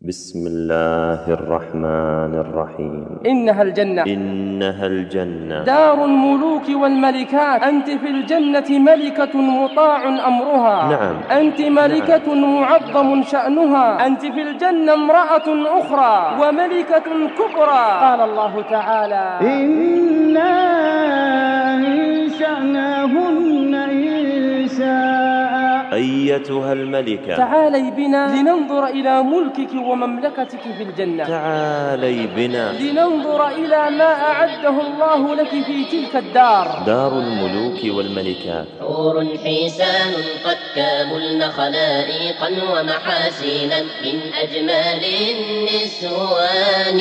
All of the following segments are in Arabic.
بسم الله الرحمن الرحيم. إنها الجنة دار الملوك والملكات. أنت في الجنة ملكة مطاع أمرها. نعم. أنت ملكة معظم شأنها. أنت في الجنة امرأة أخرى وملكة كبرى. قال الله تعالى: إنا أنشأناهن إنشاء. أيتها الملكة، تعالي بنا لننظر إلى ملكك ومملكتك في الجنة. تعالي بنا لننظر إلى ما أعده الله لك في تلك الدار، دار الملوك والملكات. حور حسان قد كاملن خلائقا ومحاسنا من أجمال النسوان.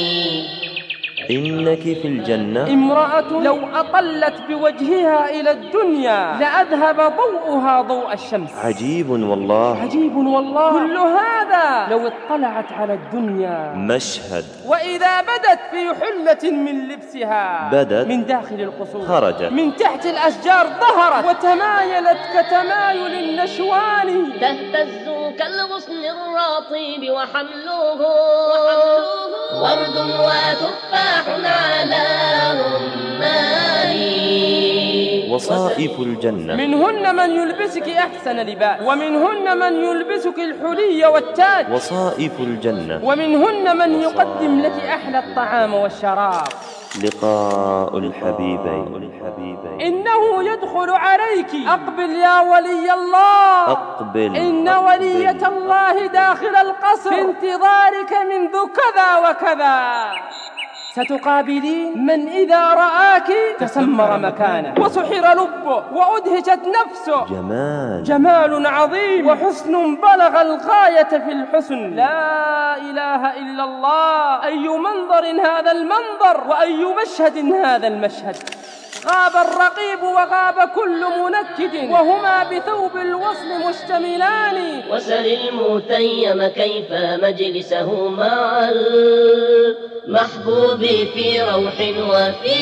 إنك في الجنة امرأة لو أطلت بوجهها إلى الدنيا لأذهب ضوءها ضوء الشمس. عجيب والله، عجيب والله. كل هذا لو اطلعت على الدنيا مشهد. وإذا بدت في حلة من لبسها، بدت من داخل القصور، خرجت من تحت الأشجار ظهرت وتمايلت كتمايل النشوان. تهتز كالغصن الراطب وحمله ورد وتفاح على رمان. وصائف الجنة، منهن من يلبسك أحسن لباس، ومنهن من يلبسك الحلي والتاج. وصائف الجنة، ومنهن من يقدم لك أحلى الطعام والشراب. لقاء الحبيبين. إنه يدخل عليك. أقبل يا ولي الله، أقبل. إن ولية الله داخل القصر في انتظارك منذ كذا وكذا. ستقابلين من إذا رآك تسمر مكانه وسحر لبه وأدهشت نفسه. جمال عظيم وحسن بلغ الغاية في الحسن. لا إله إلا الله. أي منظر هذا المنظر، وأي مشهد هذا المشهد. غاب الرقيب وغاب كل منكد، وهما بثوب الوصل مشتملان. وسل المتيم كيف مجلسه مع المحبوب في روح وفي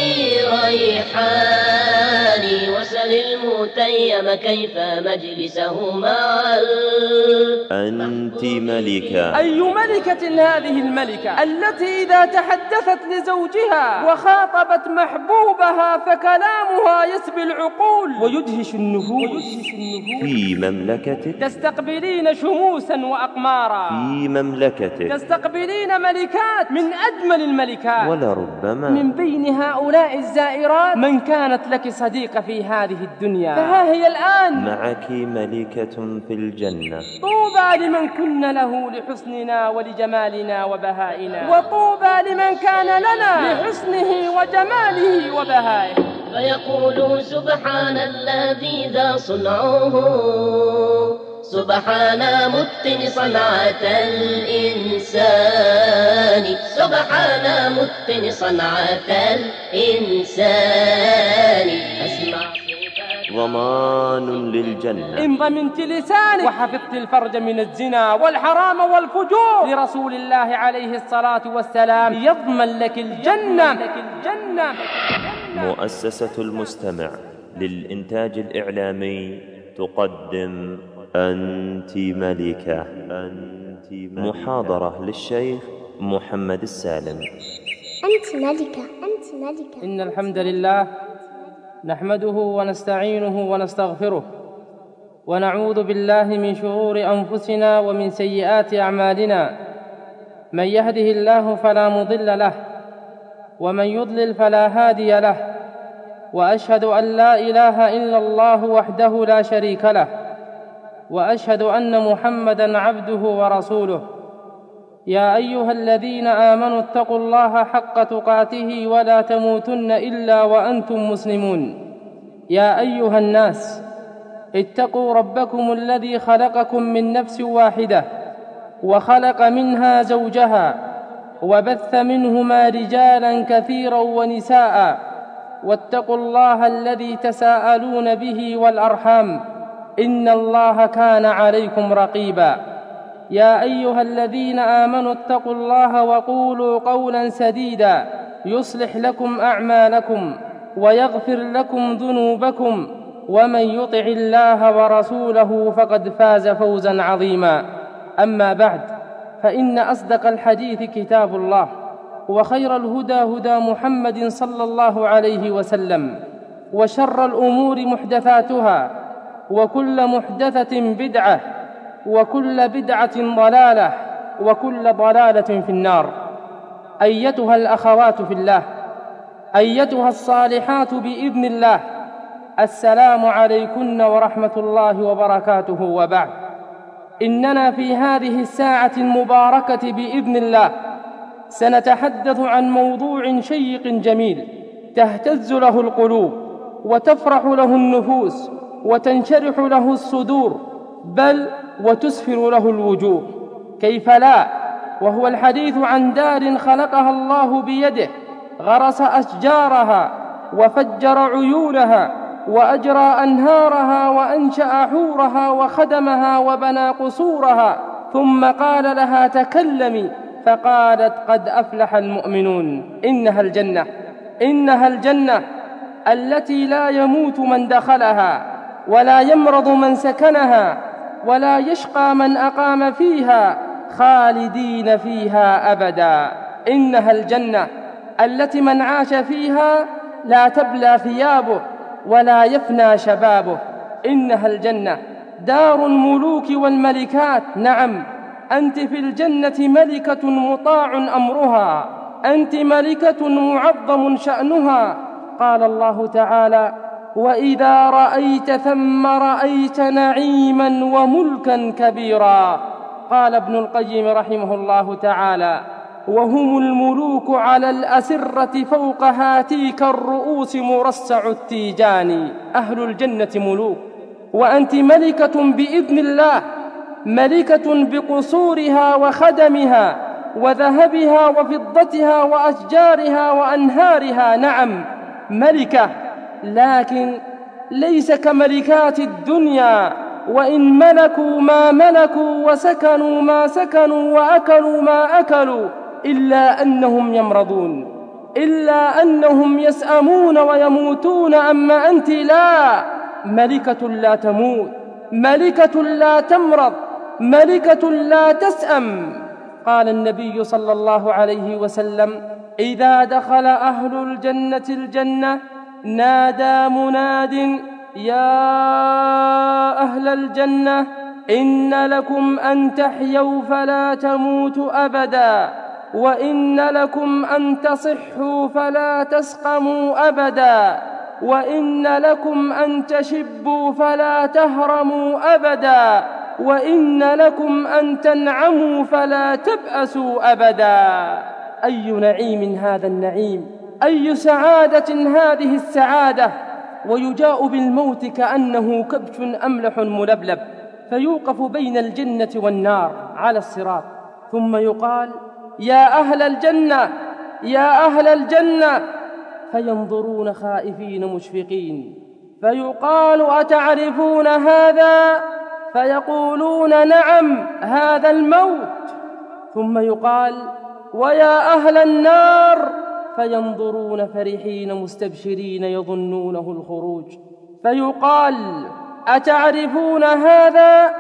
ريحان. وسل المتيم كيف مجلسه مع أنت ملكة. أي ملكة هذه الملكة التي إذا تحدثت لزوجها وخاطبت محبوبها فكلامها يسبي العقول ويدهش النفوس. في مملكتك تستقبلين شموسا وأقمارا. في مملكتك تستقبلين ملكات من أجمل الملكات. ولربما من بين هؤلاء الزائرات من كانت لك صديقة في هذه الدنيا، فها هي الآن معك ملكة في الجنة. طوبى لمن كن له لحسننا ولجمالنا وبهائنا، وطوبى لمن كان لنا لحسنه وجماله وبهائه. فيقول سبحان الذي ذا صنعه، سبحان متقن صنعة الإنسان. سبحان متقن صنعة الإنسان. أسمع ضمان للجنة. إن ضمنت لسانك وحفظت الفرج من الزنا والحرام والفجور لرسول الله عليه الصلاة والسلام يضمن لك الجنة. مؤسسة المستمع للإنتاج الإعلامي تقدم أنت ملكة. محاضرة للشيخ محمد السالم. أنت ملكة. إن الحمد لله نحمده ونستعينه ونستغفره، ونعوذ بالله من شرور أنفسنا ومن سيئات أعمالنا. من يهده الله فلا مضل له، ومن يضلل فلا هادي له. وأشهد أن لا إله إلا الله وحده لا شريك له، وأشهد أن محمدًا عبده ورسوله. يا أيها الذين آمنوا اتقوا الله حق تقاته ولا تموتن إلا وأنتم مسلمون. يا أيها الناس اتقوا ربكم الذي خلقكم من نفس واحدة، وخلق منها زوجها، وبث منهما رجالا كثيرا ونساء. واتقوا الله الذي تساءلون به والأرحام، إن الله كان عليكم رقيبا. يا أيها الذين آمنوا اتقوا الله وقولوا قولا سديدا يصلح لكم أعمالكم ويغفر لكم ذنوبكم، ومن يطع الله ورسوله فقد فاز فوزا عظيما. أما بعد، فإن أصدق الحديث كتاب الله، وخير الهدى هدى محمد صلى الله عليه وسلم، وشر الأمور محدثاتها، وكل محدثة بدعة، وكل بدعة ضلالة، وكل ضلالة في النار. أيتها الأخوات في الله، أيتها الصالحات بإذن الله، السلام عليكن ورحمة الله وبركاته، وبعد. إننا في هذه الساعة المباركة بإذن الله سنتحدث عن موضوع شيق جميل تهتز له القلوب وتفرح له النفوس وتنشرح له الصدور، بل وتسفر له الوجوه، كيف لا؟ وهو الحديث عن دار خلقها الله بيده، غرس أشجارها وفجر عيونها وأجرى أنهارها وأنشأ حورها وخدمها وبنى قصورها، ثم قال لها تكلمي، فقالت قد أفلح المؤمنون. إنها الجنة، إنها الجنة التي لا يموت من دخلها، ولا يمرض من سكنها، ولا يشقى من أقام فيها، خالدين فيها أبدا. إنها الجنة التي من عاش فيها لا تبلى ثيابه ولا يفنى شبابه. إنها الجنة دار الملوك والملكات. نعم، أنت في الجنة ملكة مطاع أمرها، أنت ملكة معظم شأنها. قال الله تعالى: وإذا رأيت ثم رأيت نعيما وملكا كبيرا. قال ابن القيم رحمه الله تعالى: وهم الملوك على الأسرة فوق هاتيك الرؤوس مرصع التيجان. أهل الجنة ملوك، وأنت ملكة بإذن الله، ملكة بقصورها وخدمها وذهبها وفضتها وأشجارها وأنهارها. نعم، ملكة، لكن ليس كملكات الدنيا، وإن ملكوا ما ملكوا وسكنوا ما سكنوا وأكلوا ما أكلوا، إلا أنهم يمرضون، إلا أنهم يسأمون ويموتون. أما أنت لا، ملكة لا تموت، ملكة لا تمرض، ملكة لا تسأم. قال النبي صلى الله عليه وسلم: إذا دخل أهل الجنة الجنة نادى مناد: يا أهل الجنة إن لكم أن تحيوا فلا تموتوا أبدا، وإن لكم أن تصحوا فلا تسقموا أبدا، وإن لكم أن تشبوا فلا تهرموا أبدا، وإن لكم أن تنعموا فلا تبأسوا أبدا. أي نعيم هذا النعيم، أي سعادة هذه السعادة. ويجاء بالموت كأنه كبش أملح ملبلب، فيوقف بين الجنة والنار على الصراط، ثم يقال: يا أهل الجنة، يا أهل الجنة، فينظرون خائفين مشفقين، فيقال: أتعرفون هذا؟ فيقولون: نعم، هذا الموت. ثم يقال: ويا أهل النار، فينظرون فرحين مستبشرين يظنونه الخروج، فيقال: أتعرفون هذا؟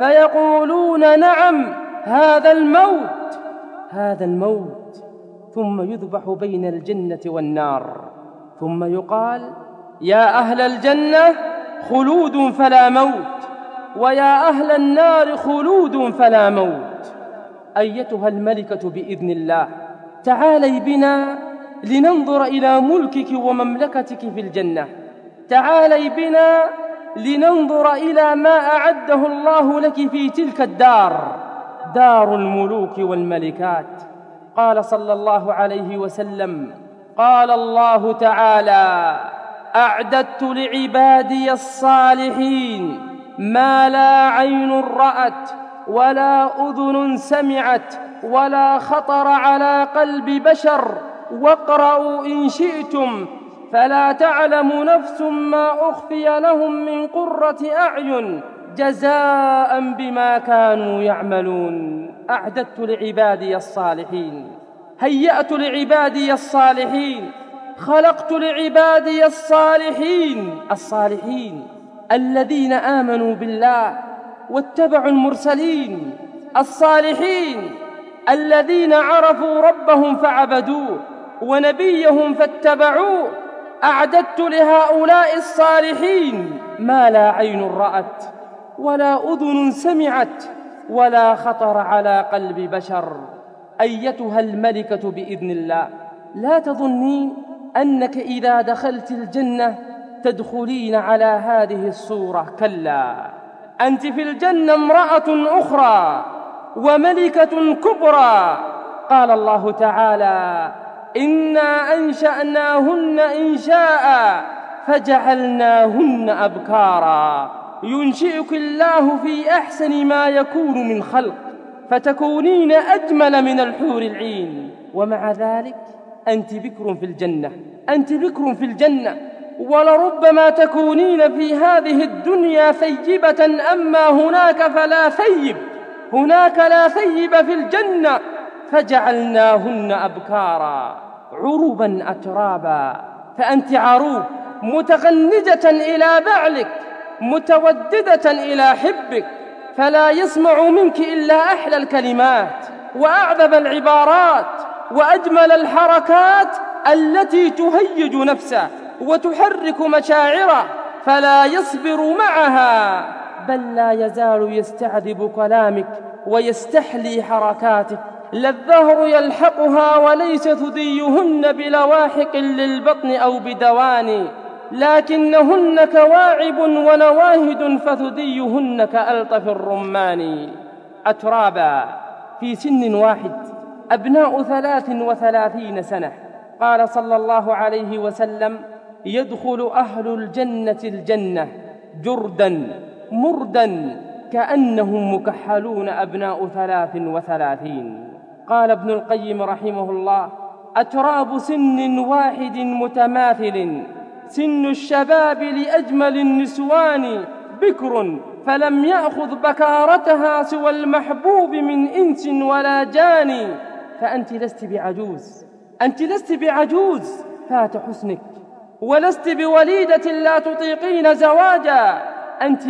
فيقولون: نعم، هذا الموت، هذا الموت. ثم يذبح بين الجنة والنار، ثم يقال: يا أهل الجنة خلود فلا موت، ويا أهل النار خلود فلا موت. أيتها الملكة بإذن الله، تعالي بنا لننظر إلى ملكك ومملكتك في الجنة، تعالي بنا لننظر إلى ما أعده الله لك في تلك الدار، دار الملوك والملكات. قال صلى الله عليه وسلم: قال الله تعالى: أعددت لعبادي الصالحين ما لا عين رأت ولا أذن سمعت ولا خطر على قلب بشر، واقرأوا إن شئتم فلا تعلم نفس ما أخفي لهم من قرة أعين جزاء بما كانوا يعملون. أعددت لعبادي الصالحين، هيأت لعبادي الصالحين، خلقت لعبادي الصالحين، الصالحين الذين آمنوا بالله واتبعوا المرسلين، الصالحين الذين عرفوا ربهم فعبدوه ونبيهم فاتبعوه. أعددت لهؤلاء الصالحين ما لا عين رأت ولا أذن سمعت ولا خطر على قلب بشر. أيتها الملكة بإذن الله، لا تظنين أنك إذا دخلت الجنة تدخلين على هذه الصورة، كلا، أنت في الجنة امرأة أخرى وملكة كبرى. قال الله تعالى: إنا أنشأناهن إنشاء فجعلناهن أبكارا. ينشئك الله في أحسن ما يكون من خلق فتكونين أجمل من الحور العين، ومع ذلك أنت بكر في الجنة، أنت بكر في الجنة. ولربما تكونين في هذه الدنيا ثيبة، أما هناك فلا ثيب، هناك لا ثيب في الجنة. فجعلناهن أبكارا عربا أترابا. فأنت عروب متغنجة إلى بعلك، متوددة إلى حبك، فلا يسمع منك إلا أحلى الكلمات وأعذب العبارات وأجمل الحركات التي تهيج نفسه وتحرك مشاعره، فلا يصبر معها، بل لا يزال يستعذب كلامك ويستحلي حركاتك. لا الدهر يلحقها وليس ثديهن بلواحق للبطن أو بدواني، لكنهن كواعب ونواهد فثديهن كألطف الرمان. أترابا في سن واحد، أبناء 33 سنة. قال صلى الله عليه وسلم: يدخل أهل الجنة الجنة جردا مردا كأنهم مكحلون أبناء 33. قال ابن القيم رحمه الله: أتراب سن واحد متماثل، سن الشباب لأجمل النسوان بكر، فلم يأخذ بكارتها سوى المحبوب من إنس ولا جاني. فأنت لست بعجوز، أنت لست بعجوز فات حسنك، ولست بوليدة لا تطيقين زواجا. أنت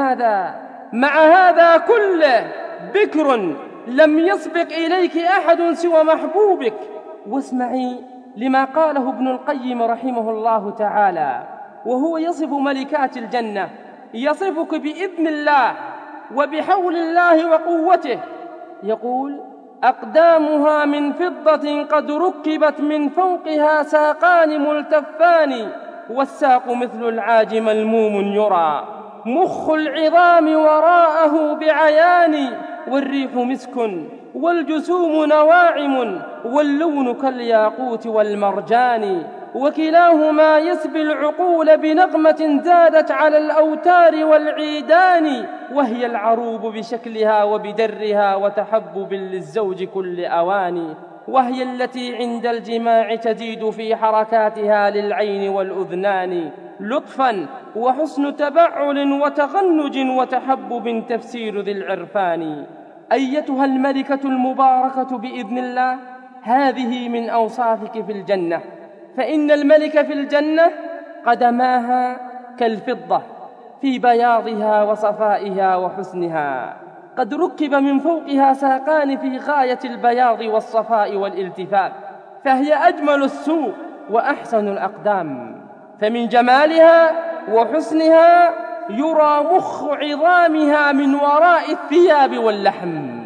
مع هذا كله بكر، لم يسبق إليك أحد سوى محبوبك. واسمعي لما قاله ابن القيم رحمه الله تعالى وهو يصف ملكات الجنة، يصفك بإذن الله وبحول الله وقوته. يقول: أقدامها من فضة قد ركبت من فوقها ساقان ملتفان، والساق مثل العاج ملموم يرى، مخ العظام وراءه بعيان، والريح مسك والجسوم نواعم، واللون كالياقوت والمرجان، وكلاهما يسبي العقول بنغمة زادت على الأوتار والعيدان، وهي العروب بشكلها وبدرها وتحبب للزوج كل أوان، وهي التي عند الجماع تزيد في حركاتها للعين والأذنان لطفا وحسن تبعل وتغنج وتحبب تفسير ذي العرفان. أيتها الملكة المباركة بإذن الله، هذه من أوصافك في الجنة. فإن الملك في الجنة قدماها كالفضة في بياضها وصفائها وحسنها، قد ركب من فوقها ساقان في غاية البياض والصفاء والالتفاف، فهي أجمل السوق وأحسن الأقدام. فمن جمالها وحسنها يرى مخ عظامها من وراء الثياب واللحم.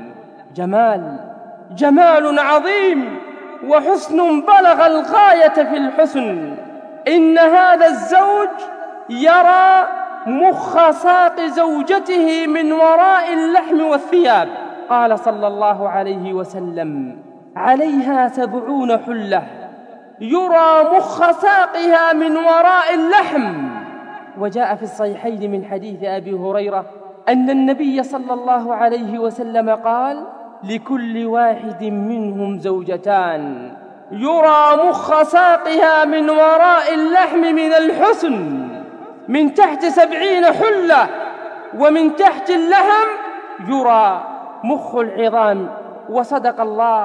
جمال عظيم وحسن بلغ الغاية في الحسن. إن هذا الزوج يرى مخ ساق زوجته من وراء اللحم والثياب. قال صلى الله عليه وسلم: عليها 70 حلة يرى مخ ساقها من وراء اللحم. وجاء في الصحيحين من حديث أبي هريرة أن النبي صلى الله عليه وسلم قال: لكل واحد منهم زوجتان يرى مخ ساقها من وراء اللحم من الحسن، من تحت 70 حلة، ومن تحت اللحم يرى مخ العظام. وصدق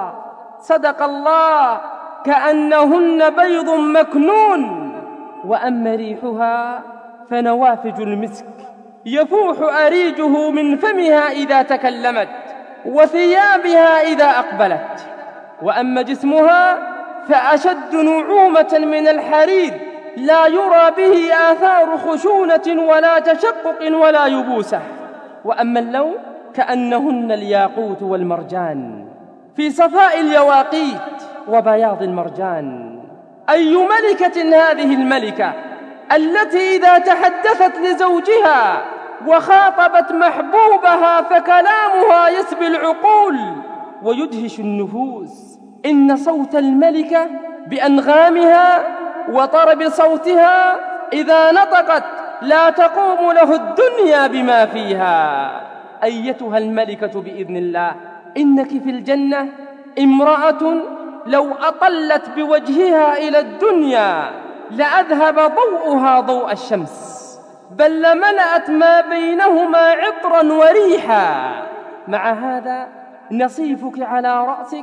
الله كأنهن بيض مكنون. وأما ريحها فنوافج المسك يفوح أريجه من فمها إذا تكلمت، وثيابها إذا أقبلت. وأما جسمها فأشد نعومة من الحرير، لا يرى به آثار خشونة ولا تشقق ولا يبوسة. وأما اللون كأنهن الياقوت والمرجان في صفاء اليواقيت وبياض المرجان. أي ملكة هذه الملكة التي إذا تحدثت لزوجها وخاطبت محبوبها فكلامها يسبي العقول ويدهش النفوس. إن صوت الملكة بأنغامها وطرب صوتها إذا نطقت لا تقوم له الدنيا بما فيها. أيتها الملكة بإذن الله، إنك في الجنة امرأة لو أطلت بوجهها إلى الدنيا لأذهب ضوءها ضوء الشمس، بل لملأت ما بينهما عطرا وريحا. مع هذا نصيفك على رأسك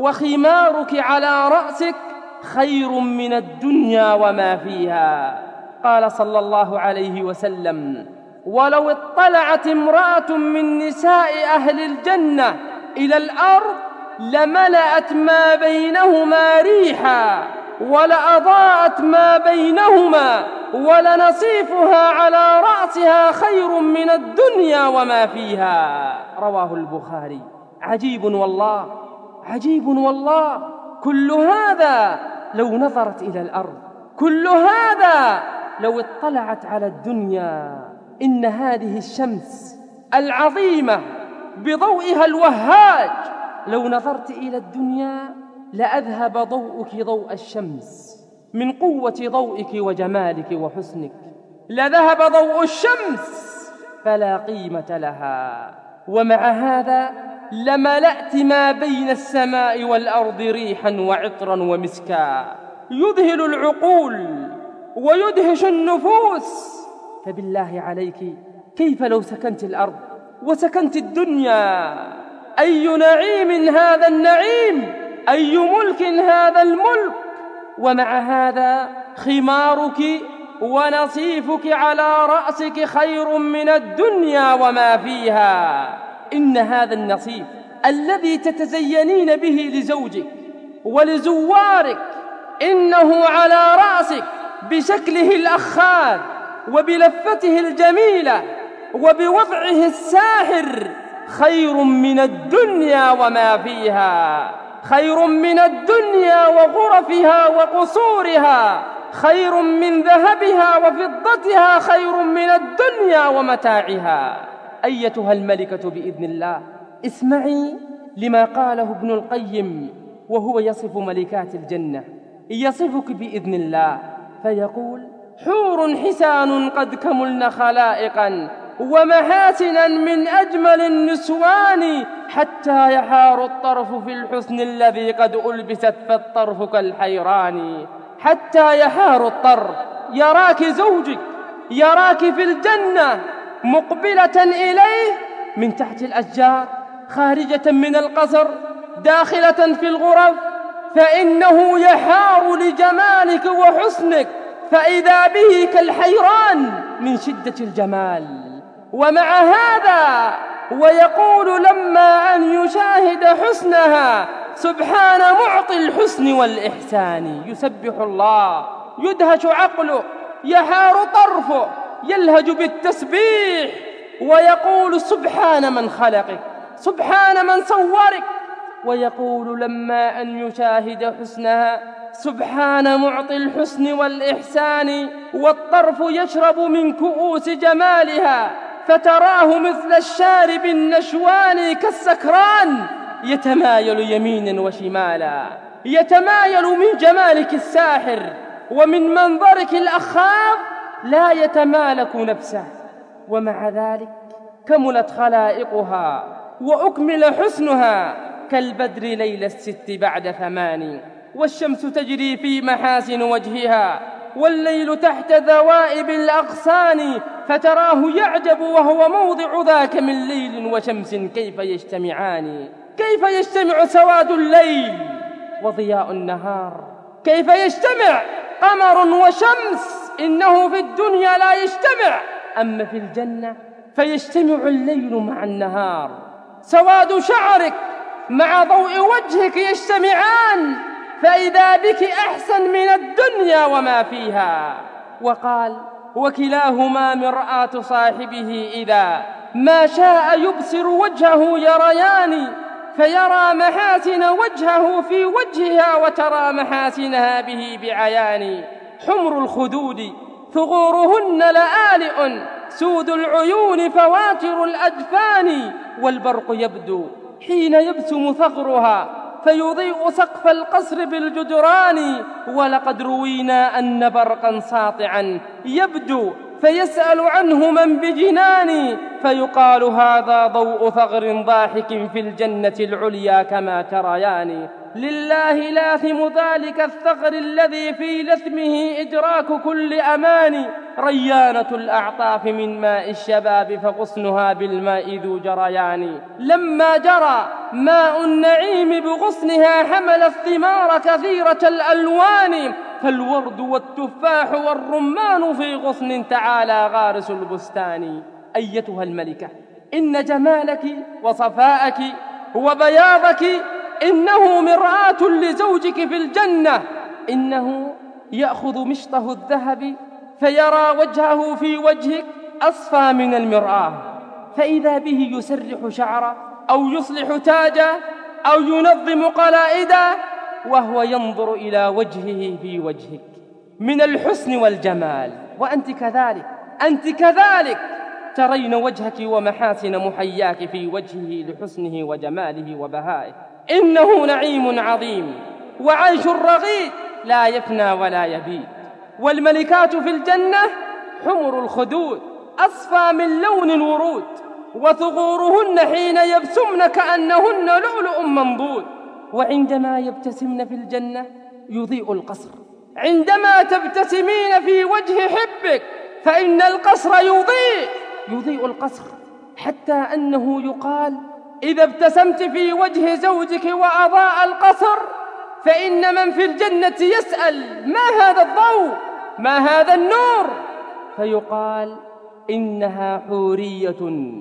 وخمارك على رأسك خير من الدنيا وما فيها. قال صلى الله عليه وسلم: ولو اطلعت امرأة من نساء أهل الجنة إلى الأرض لملأت ما بينهما ريحا ولأضاءت ما بينهما ولنصيفها على رأسها خير من الدنيا وما فيها. رواه البخاري. عجيب والله، عجيب والله. كل هذا لو نظرت إلى الأرض، كل هذا لو اطلعت على الدنيا. إن هذه الشمس العظيمة بضوئها الوهاج لو نظرت إلى الدنيا لأذهب ضوءك ضوء الشمس من قوة ضوئك وجمالك وحسنك، لذهب ضوء الشمس فلا قيمة لها. ومع هذا لملأت ما بين السماء والأرض ريحا وعطرا ومسكا يذهل العقول ويدهش النفوس. فبالله عليك كيف لو سكنت الأرض وسكنت الدنيا؟ أي نعيم هذا النعيم، أي ملك هذا الملك. ومع هذا خمارك ونصيفك على رأسك خير من الدنيا وما فيها. إن هذا النصيف الذي تتزينين به لزوجك ولزوارك إنه على رأسك بشكله الأخاذ وبلفته الجميلة وبوضعه الساحر خير من الدنيا وما فيها، خير من الدنيا وغرفها وقصورها، خير من ذهبها وفضتها، خير من الدنيا ومتاعها. أيتها الملكة بإذن الله، اسمعي لما قاله ابن القيم وهو يصف ملكات الجنة. يصفك بإذن الله فيقول: حور حسان قد كملن خلائقا ومحاسنا من أجمل النسوان، حتى يحار الطرف في الحسن الذي قد ألبست فالطرف كالحيران. حتى يحار الطرف، يراك زوجك يراك في الجنة مقبلة إليه من تحت الأشجار، خارجة من القصر، داخلة في الغرف، فإنه يحار لجمالك وحسنك، فإذا به كالحيران من شدة الجمال. ومع هذا ويقول لما أن يشاهد حسنها: سبحان معطي الحسن والإحسان. يسبح الله، يدهش عقله، يحار طرفه، يلهج بالتسبيح ويقول: سبحان من خلقك، سبحان من صورك. ويقول لما أن يشاهد حسنها: سبحان معطي الحسن والإحسان. والطرف يشرب من كؤوس جمالها، فتراه مثل الشارب النشوان كالسكران، يتمايل يمينا وشمالا، يتمايل من جمالك الساحر ومن منظرك الأخاذ، لا يتمالك نفسه. ومع ذلك كملت خلائقها وأكمل حسنها كالبدر ليل الست بعد 8. والشمس تجري في محاسن وجهها والليل تحت ذوائب الأغصان، فتراه يعجب وهو موضع ذاك من ليل وشمس كيف يجتمعان. كيف يجتمع سواد الليل وضياء النهار؟ كيف يجتمع قمر وشمس؟ إنه في الدنيا لا يجتمع، أما في الجنة فيجتمع الليل مع النهار. سواد شعرك مع ضوء وجهك يجتمعان، فإذا بك أحسن من الدنيا وما فيها. وقال: وكلاهما مرآة صاحبه إذا ما شاء يبصر وجهه يريان، فيرى محاسن وجهه في وجهها وترى محاسنها به بعيان. حمر الخدود ثغورهن لآلئ، سود العيون فواتر الأجفان، والبرق يبدو حين يبسم ثغرها فيضيء سقف القصر بالجدران. ولقد روينا أن برقا ساطعا يبدو فيسأل عنه من بجنان، فيقال هذا ضوء ثغر ضاحك في الجنة العليا كما تريان. لله لاثم ذلك الثغر الذي في لثمه إدراك كل أمان. ريانة الأعطاف من ماء الشباب فغصنها بالماء ذو جريان. لما جرى ماء النعيم بغصنها حمل الثمار كثيرة الألوان، فالورد والتفاح والرمان في غصن تعالى غارس البستان. أيتها الملكة، إن جمالك وصفاءك وبياضك إنه مرآة لزوجك في الجنة. إنه يأخذ مشطه الذهب فيرى وجهه في وجهك أصفى من المرآة، فإذا به يسرح شعره أو يصلح تاجه أو ينظم قلائده، وهو ينظر إلى وجهه في وجهك من الحسن والجمال. وأنت كذلك، أنت كذلك ترين وجهك ومحاسن محياك في وجهه لحسنه وجماله وبهائه. إنه نعيم عظيم وعيش رغيد لا يفنى ولا يبيد. والملكات في الجنة حمر الخدود أصفى من لون الورود، وثغورهن حين يبسمن كأنهن لؤلؤ منضود. وعندما يبتسمن في الجنة يضيء القصر. عندما تبتسمين في وجه حبك فإن القصر يضيء القصر، حتى أنه يقال إذا ابتسمت في وجه زوجك وأضاء القصر فإن من في الجنة يسأل: ما هذا الضوء؟ ما هذا النور؟ فيقال: إنها حورية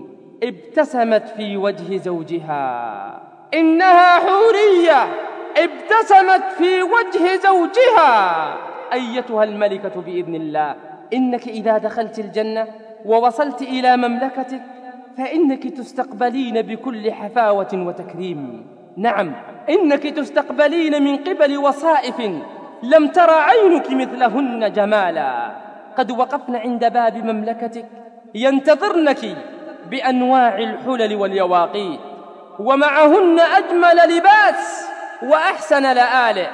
ابتسمت في وجه زوجها. إنها حورية ابتسمت في وجه زوجها. أيتها الملكة بإذن الله، إنك إذا دخلت الجنة ووصلت إلى مملكتك فإنك تستقبلين بكل حفاوة وتكريم. نعم، إنك تستقبلين من قبل وصائف لم ترى عينك مثلهن جمالا. قد وقفن عند باب مملكتك ينتظرنك بأنواع الحلل واليواقيت، ومعهن أجمل لباس وأحسن لآلئ.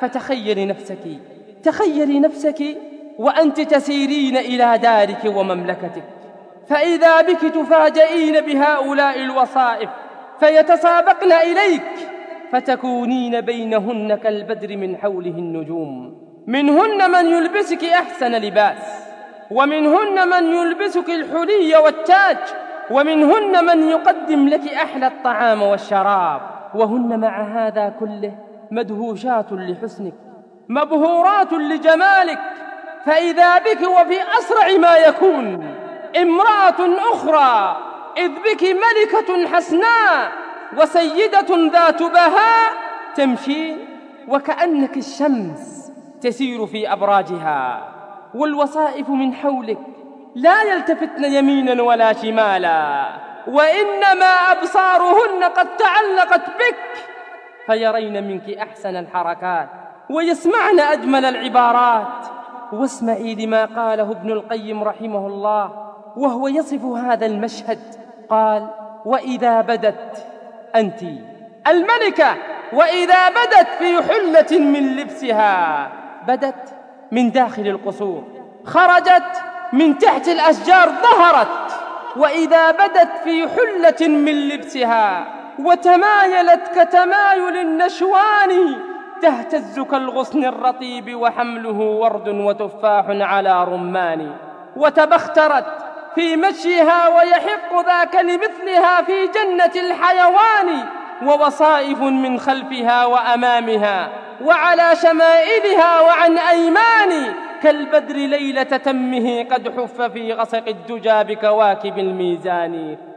فتخيلي نفسك وأنت تسيرين إلى دارك ومملكتك، فإذا بك تفاجئين بهؤلاء الوصائف فيتسابقن إليك، فتكونين بينهن كالبدر من حوله النجوم. منهن من يلبسك أحسن لباس، ومنهن من يلبسك الحلي والتاج، ومنهن من يقدم لك أحلى الطعام والشراب، وهن مع هذا كله مدهوشات لحسنك مبهورات لجمالك. فإذا بك وفي أسرع ما يكون امرأة أخرى، إذ بك ملكة حسناء وسيدة ذات بهاء تمشي وكأنك الشمس تسير في أبراجها، والوصائف من حولك لا يلتفتن يمينا ولا شمالا، وإنما أبصارهن قد تعلقت بك، فيرين منك أحسن الحركات ويسمعن أجمل العبارات. واسمعي لما قاله ابن القيم رحمه الله وهو يصف هذا المشهد، قال: وإذا بدت أنت الملكة، وإذا بدت في حلة من لبسها، بدت من داخل القصور، خرجت من تحت الأشجار ظهرت، وإذا بدت في حلة من لبسها وتمايلت كتمايل النشوان، تهتز كالغصن الرطيب وحمله ورد وتفاح على رمان، وتبخترت في مشيها ويحق ذاك لمثلها في جنة الحيوان، ووصائف من خلفها وأمامها وعلى شمائلها وعن أيمان، كالبدر ليلة تمه قد حف في غسق الدجى بكواكب الميزان.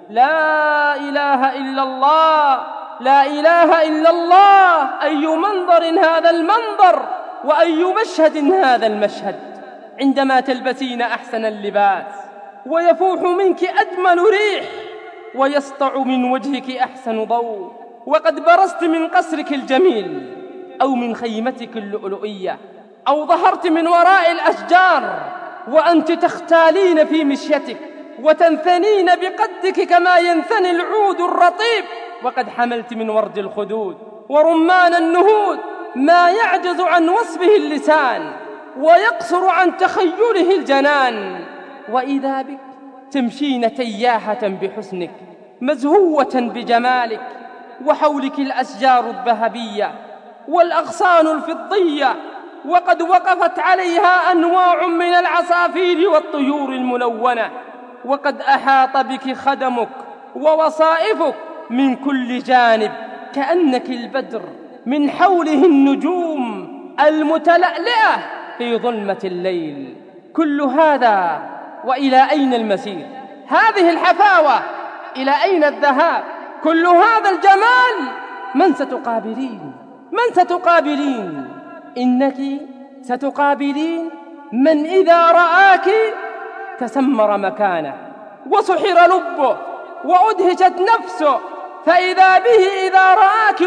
لا إله إلا الله، لا إله إلا الله. أي منظر هذا المنظر، وأي مشهد هذا المشهد، عندما تلبسين أحسن اللباس ويفوح منك أجمل ريح ويسطع من وجهك أحسن ضوء، وقد برزت من قصرك الجميل أو من خيمتك اللؤلؤية، أو ظهرت من وراء الأشجار وأنت تختالين في مشيتك وتنثنين بقدك كما ينثني العود الرطيب، وقد حملت من ورد الخدود ورمان النهود ما يعجز عن وصفه اللسان ويقصر عن تخيله الجنان. وإذا بك تمشين تياحة بحسنك مزهوة بجمالك، وحولك الأشجار الذهبية والأغصان الفضية، وقد وقفت عليها أنواع من العصافير والطيور الملونة، وقد أحاط بك خدمك ووصائفك من كل جانب، كأنك البدر من حوله النجوم المتلألئة في ظلمة الليل. كل هذا وإلى أين المسير؟ هذه الحفاوة إلى أين الذهاب؟ كل هذا الجمال من ستقابلين؟ من ستقابلين؟ إنك ستقابلين من إذا رآك تسمر مكانه وسحر لبه وأدهشت نفسه، فإذا به إذا رآك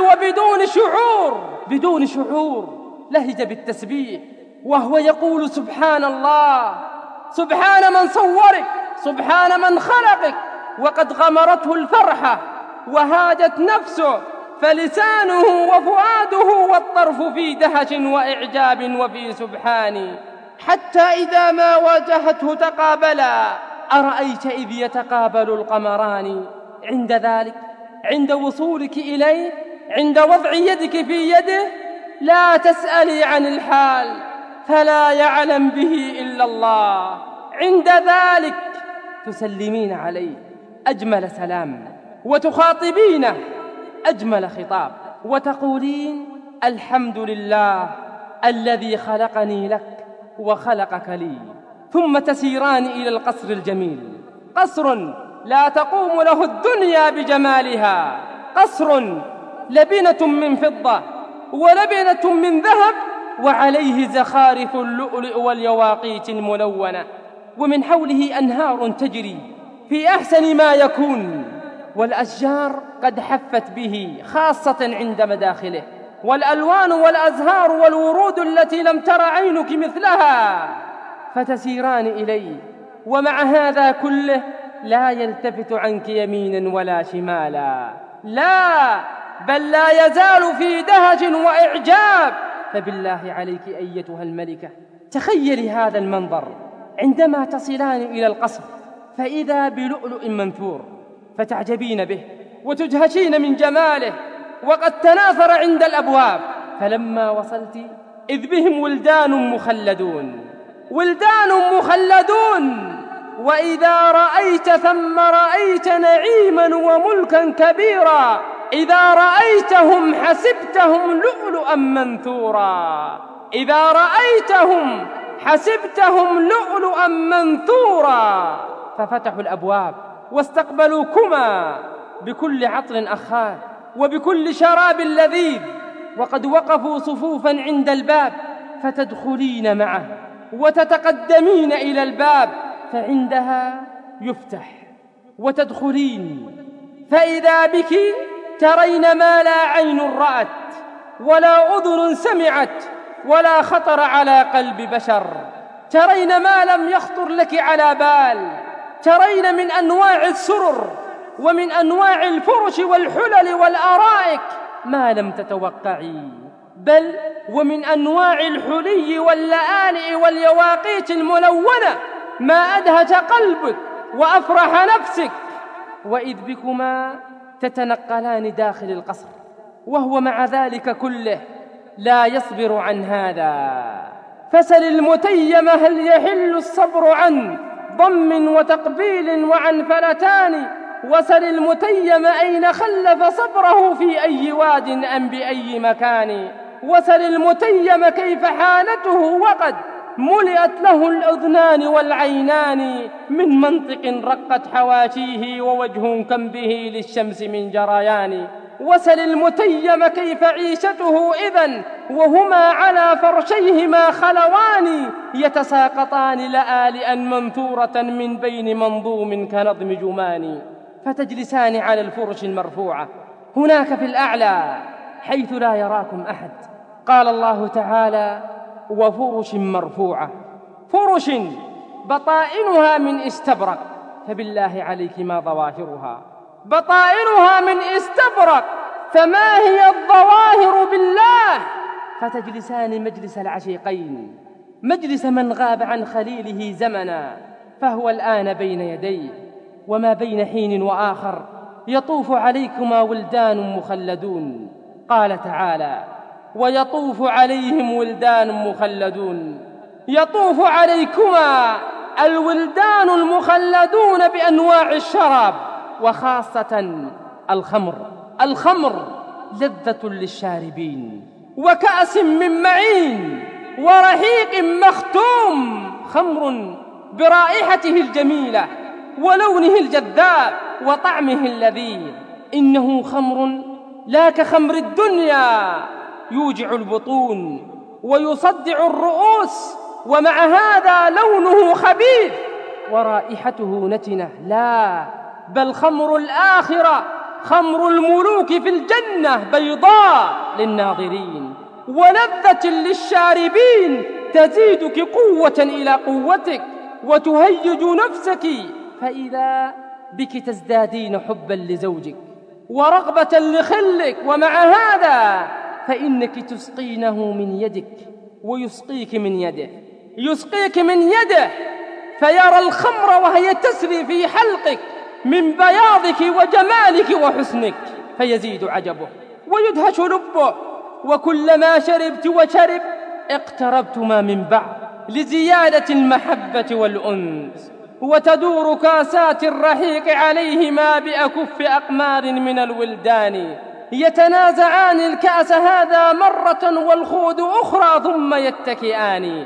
بدون شعور لهج بالتسبيح وهو يقول سبحان الله، سبحان من صورك، سبحان من خلقك، وقد غمرته الفرحة وهاجت نفسه، فلسانه وفؤاده والطرف في دهش وإعجاب وفي سبحان، حتى إذا ما واجهته تقابلا. أرأيت إذ يتقابل القمران؟ عند ذلك، عند وصولك إليه، عند وضع يدك في يده، لا تسألي عن الحال فلا يعلم به إلا الله. عند ذلك تسلمين عليه أجمل سلام، وتخاطبينه أجمل خطاب، وتقولين الحمد لله الذي خلقني لك وخلقك لي. ثم تسيران إلى القصر الجميل، قصر لا تقوم له الدنيا بجمالها، قصر لبنة من فضة ولبنة من ذهب، وعليه زخارف اللؤلؤ واليواقيت الملونة، ومن حوله أنهار تجري في أحسن ما يكون، والأشجار قد حفت به خاصة عند مداخله، والألوان والأزهار والورود التي لم تر عينك مثلها. فتسيران إليه، ومع هذا كله لا يلتفت عنك يمينا ولا شمالا، لا، بل لا يزال في دهش وإعجاب. فبالله عليك أيتها الملكة تخيلي هذا المنظر عندما تصلان إلى القصر، فإذا بلؤلؤ منثور، فتعجبين به وتدهشين من جماله، وقد تناثر عند الأبواب. فلما وصلت إذ بهم ولدان مخلدون، وإذا رأيت ثم رأيت نعيما وملكا كبيرا، إذا رأيتهم حسبتهم لؤلؤا منثورا، إذا رأيتهم حسبتهم لؤلؤا منثورا. ففتحوا الأبواب واستقبلوكما بكل عطر أخاذ وبكل شراب لذيذ، وقد وقفوا صفوفا عند الباب، فتدخلين معه وتتقدمين إلى الباب، فعندها يفتح، وتدخلين، فإذا بك ترين ما لا عين رأت ولا أذن سمعت ولا خطر على قلب بشر، ترين ما لم يخطر لك على بال، ترين من أنواع السرر ومن أنواع الفرش والحلل والأرائك ما لم تتوقعي، بل ومن أنواع الحلي واللآلئ واليواقيت الملونة ما أدهش قلبك وأفرح نفسك. وإذ بكما تتنقلان داخل القصر، وهو مع ذلك كله لا يصبر عن هذا. فسل المتيم هل يحل الصبر عن ضم وتقبيل وعن فلتان، وسل المتيم أين خلف صبره في أي واد أم بأي مكان، وسل المتيم كيف حالته وقد ملئت له الأذنان والعينان من منطق رقت حواشيه ووجه كم به للشمس من جريان. وسل المتيم كيف عيشته إذن وهما على فرشيهما خلوان يتساقطان لآلئا منثورة من بين منظوم كنظم جمان. فتجلسان على الفرش المرفوعة هناك في الأعلى حيث لا يراكم أحد. قال الله تعالى: وفرش مرفوعة، فرش بطائنها من استبرق، فبالله عليك ما ظواهرها؟ بطائنها من استبرق، فما هي الظواهر بالله؟ فتجلسان مجلس العشيقين، مجلس من غاب عن خليله زمنا، فهو الآن بين يديه، وما بين حين وآخر يطوف عليكما ولدان مخلدون. قال تعالى: ويطوف عليهم ولدان مخلدون. يطوف عليكما الولدان المخلدون بأنواع الشراب، وخاصة الخمر. الخمر لذة للشاربين، وكأس من معين، ورحيق مختوم. خمر برائحته الجميلة ولونه الجذاب وطعمه اللذيذ. إنه خمر لا كخمر الدنيا، يوجع البطون ويصدع الرؤوس، ومع هذا لونه خبيث ورائحته نتنة. لا، بل خمر الآخرة، خمر الملوك في الجنة، بيضاء للناظرين ولذة للشاربين، تزيدك قوة إلى قوتك وتهيج نفسك، فإذا بك تزدادين حبا لزوجك ورغبة لخلك. ومع هذا فإنك تسقينه من يدك ويسقيك من يده، يسقيك من يده، فيرى الخمر وهي تسري في حلقك من بياضك وجمالك وحسنك، فيزيد عجبه ويدهش لبه. وكلما شربت وشرب اقتربتما من بعض لزيادة المحبة والأنس، وتدور كاسات الرحيق عليهما بأكف أقمار من الولدان، يتنازعان الكأس هذا مرة والخوذ أخرى ثم يتكئان،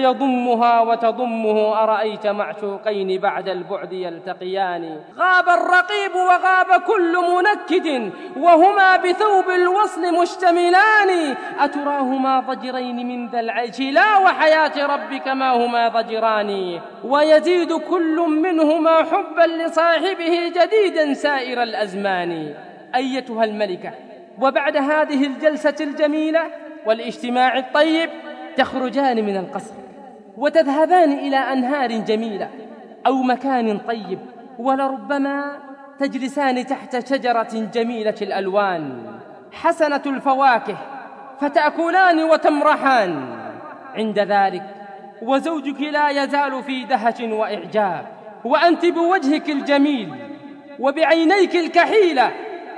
فيضمها وتضمه. أرأيت معشوقين بعد البعد يلتقيان، غاب الرقيب وغاب كل منكد، وهما بثوب الوصل مشتملان. أتراهما ضجرين من ذا العيش، لا وحياة ربك ما هما ضجران. ويزيد كل منهما حبا لصاحبه جديدا سائر الأزمان. أيتها الملكة، وبعد هذه الجلسة الجميلة والاجتماع الطيب تخرجان من القصر وتذهبان إلى أنهار جميلة أو مكان طيب، ولربما تجلسان تحت شجرة جميلة الألوان حسنة الفواكه، فتأكلان وتمرحان. عند ذلك وزوجك لا يزال في دهش وإعجاب، وأنت بوجهك الجميل وبعينيك الكحيلة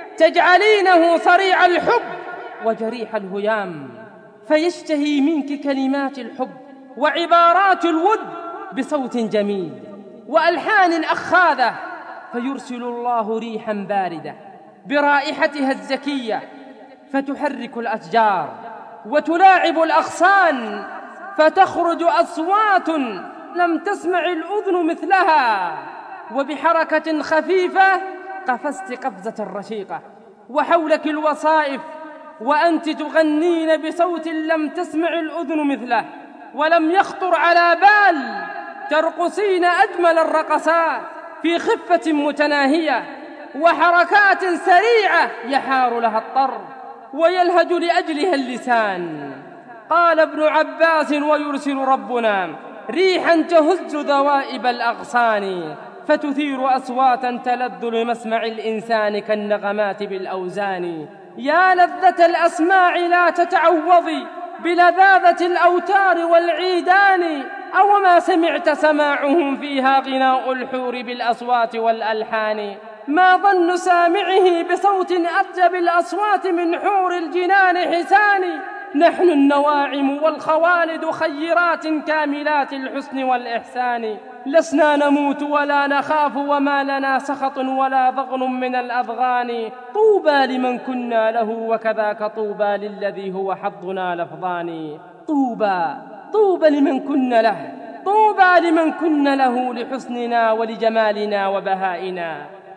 تجعلينه صريع الحب وجريح الهيام، فيشتهي منك كلمات الحب وعبارات الود بصوت جميل وألحان أخاذة، فيرسل الله ريحا باردة برائحتها الزكية فتحرك الأشجار وتلاعب الأغصان، فتخرج أصوات لم تسمع الأذن مثلها، وبحركة خفيفة قفزت قفزة رشيقة، وحولك الوصائف وأنت تغنين بصوت لم تسمع الأذن مثله ولم يخطر على بال، ترقصين أجمل الرقصات في خفة متناهية وحركات سريعة يحار لها الطر ويلهج لأجلها اللسان. قال ابن عباس: ويرسل ربنا ريحا تهز ذوائب الأغصان، فتثير أصواتا تلذ لمسمع الإنسان كالنغمات بالأوزان. يا لذة الأسماع لا تتعوضي بلذاذة الأوتار والعيدان، أو ما سمعت سماعهم فيها غناء الحور بالأصوات والألحان. ما ظن سامعه بصوت أطيب الأصوات من حور الجنان حسان. نحن النواعم والخوالد خيرات كاملات الحسن والإحسان، لسنا نموت ولا نخاف وما لنا سخط ولا ضغن من الأضغان. طوبى لمن كنا له وكذاك طوبى للذي هو حظنا لفظان. طوبى طوبى لمن كن له، طوبى لمن كن له لحسننا ولجمالنا وبهائنا،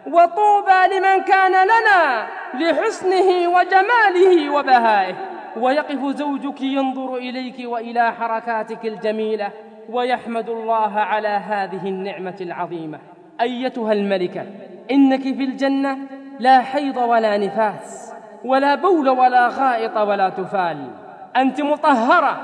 وطوبى لمن كان لنا لحسنه وجماله وبهائه. ويقف زوجك ينظر إليك وإلى حركاتك الجميلة ويحمد الله على هذه النعمة العظيمة. أيتها الملكة، إنك في الجنة لا حيض ولا نفاس ولا بول ولا غائط ولا تفال، أنت مطهرة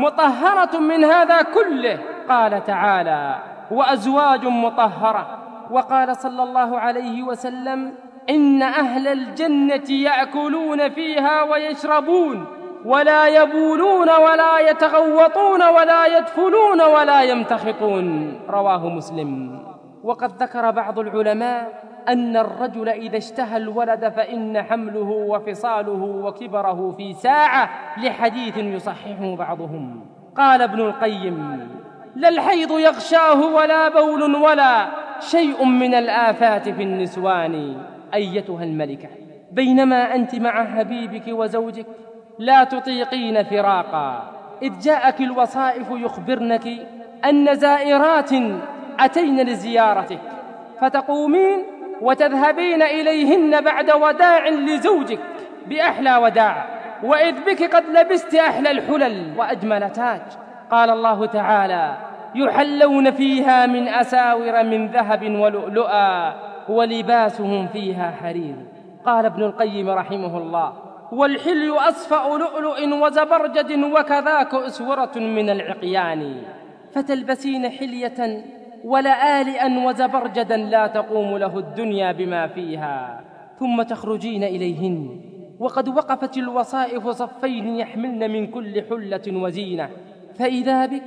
مطهرة من هذا كله. قال تعالى: وأزواج مطهرة. وقال صلى الله عليه وسلم: إن أهل الجنة يأكلون فيها ويشربون ولا يبولون ولا يتغوطون ولا يدفلون ولا يمتخطون. رواه مسلم. وقد ذكر بعض العلماء أن الرجل إذا اشتهى الولد فإن حمله وفصاله وكبره في ساعة، لحديث يصححه بعضهم. قال ابن القيم: لا الحيض يغشاه ولا بول ولا شيء من الآفات في النسوان. أيتها الملكة، بينما أنت مع حبيبك وزوجك لا تطيقين فراقا، إذ جاءك الوصائف يخبرنك أن زائرات أتين لزيارتك، فتقومين وتذهبين إليهن بعد وداع لزوجك بأحلى وداع، وإذ بك قد لبست أحلى الحلل وأجمل تاج. قال الله تعالى: يحلون فيها من أساور من ذهب ولؤلؤا ولباسهم فيها حرير. قال ابن القيم رحمه الله: والحلي أصفأ لؤلؤ وزبرجد وكذاك أسورة من العقيان. فتلبسين حلية ولآلئا وزبرجدا لا تقوم له الدنيا بما فيها، ثم تخرجين إليهن وقد وقفت الوصائف صفين يحملن من كل حلة وزينة، فإذا بك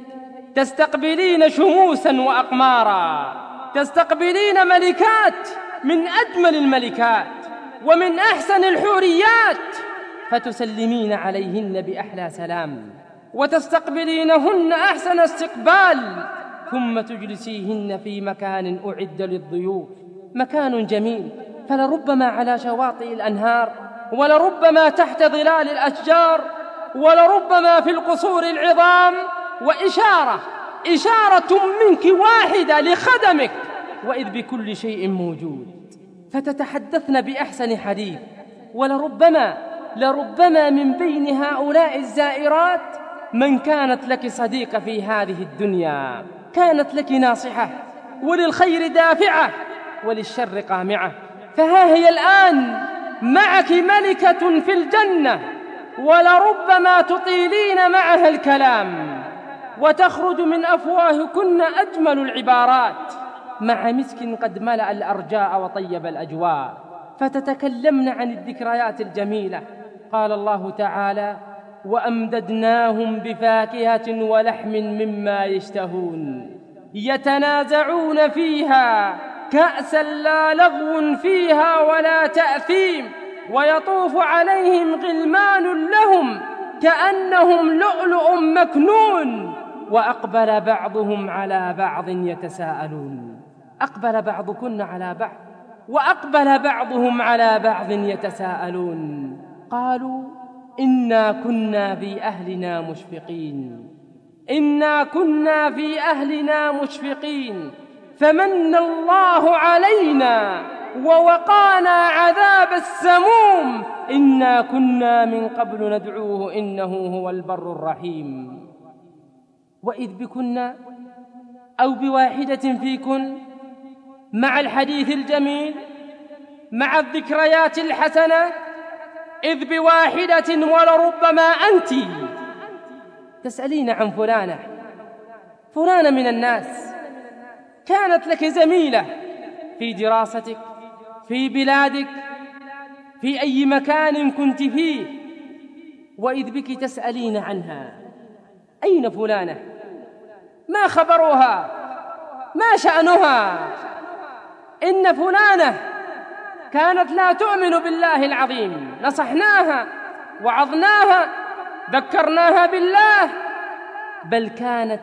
تستقبلين شموسا وأقمارا، تستقبلين ملكات من أجمل الملكات ومن أحسن الحوريات، فتسلمين عليهن بأحلى سلام وتستقبلينهن أحسن استقبال، ثم تجلسيهن في مكان أعد للضيوف، مكان جميل، فلربما على شواطئ الأنهار، ولربما تحت ظلال الأشجار، ولربما في القصور العظام، إشارة منك واحدة لخدمك وإذ بكل شيء موجود، فتتحدثن بأحسن حديث. لربما من بين هؤلاء الزائرات من كانت لك صديقة في هذه الدنيا، كانت لك ناصحة وللخير دافعة وللشر قامعة، فها هي الآن معك ملكة في الجنة، ولربما تطيلين معها الكلام وتخرج من أفواهكن أجمل العبارات مع مسك قد ملأ الأرجاء وطيب الأجواء، فتتكلمن عن الذكريات الجميلة. قال الله تعالى: وأمددناهم بفاكهة ولحم مما يشتهون يتنازعون فيها كأسا لا لغو فيها ولا تأثيم ويطوف عليهم غلمان لهم كأنهم لؤلؤ مكنون وأقبل بعضهم على بعض يتساءلون. أقبل بعضكن على بعض وأقبل بعضهم على بعض يتساءلون، قالوا: إنا كنا في أهلنا مشفقين، إنا كنا في أهلنا مشفقين فمن الله علينا ووقانا عذاب السموم إنا كنا من قبل ندعوه إنه هو البر الرحيم. وإذ بكن أو بواحدة فيكن مع الحديث الجميل، مع الذكريات الحسنة، إذ بواحدة ولربما أنت تسألين عن فلانة من الناس، كانت لك زميلة في دراستك، في بلادك، في أي مكان كنت فيه، وإذ بك تسألين عنها: أين فلانة؟ ما خبرها؟ ما شأنها؟ إن فلانة كانت لا تؤمن بالله العظيم، نصحناها وعظناها ذكرناها بالله، بل كانت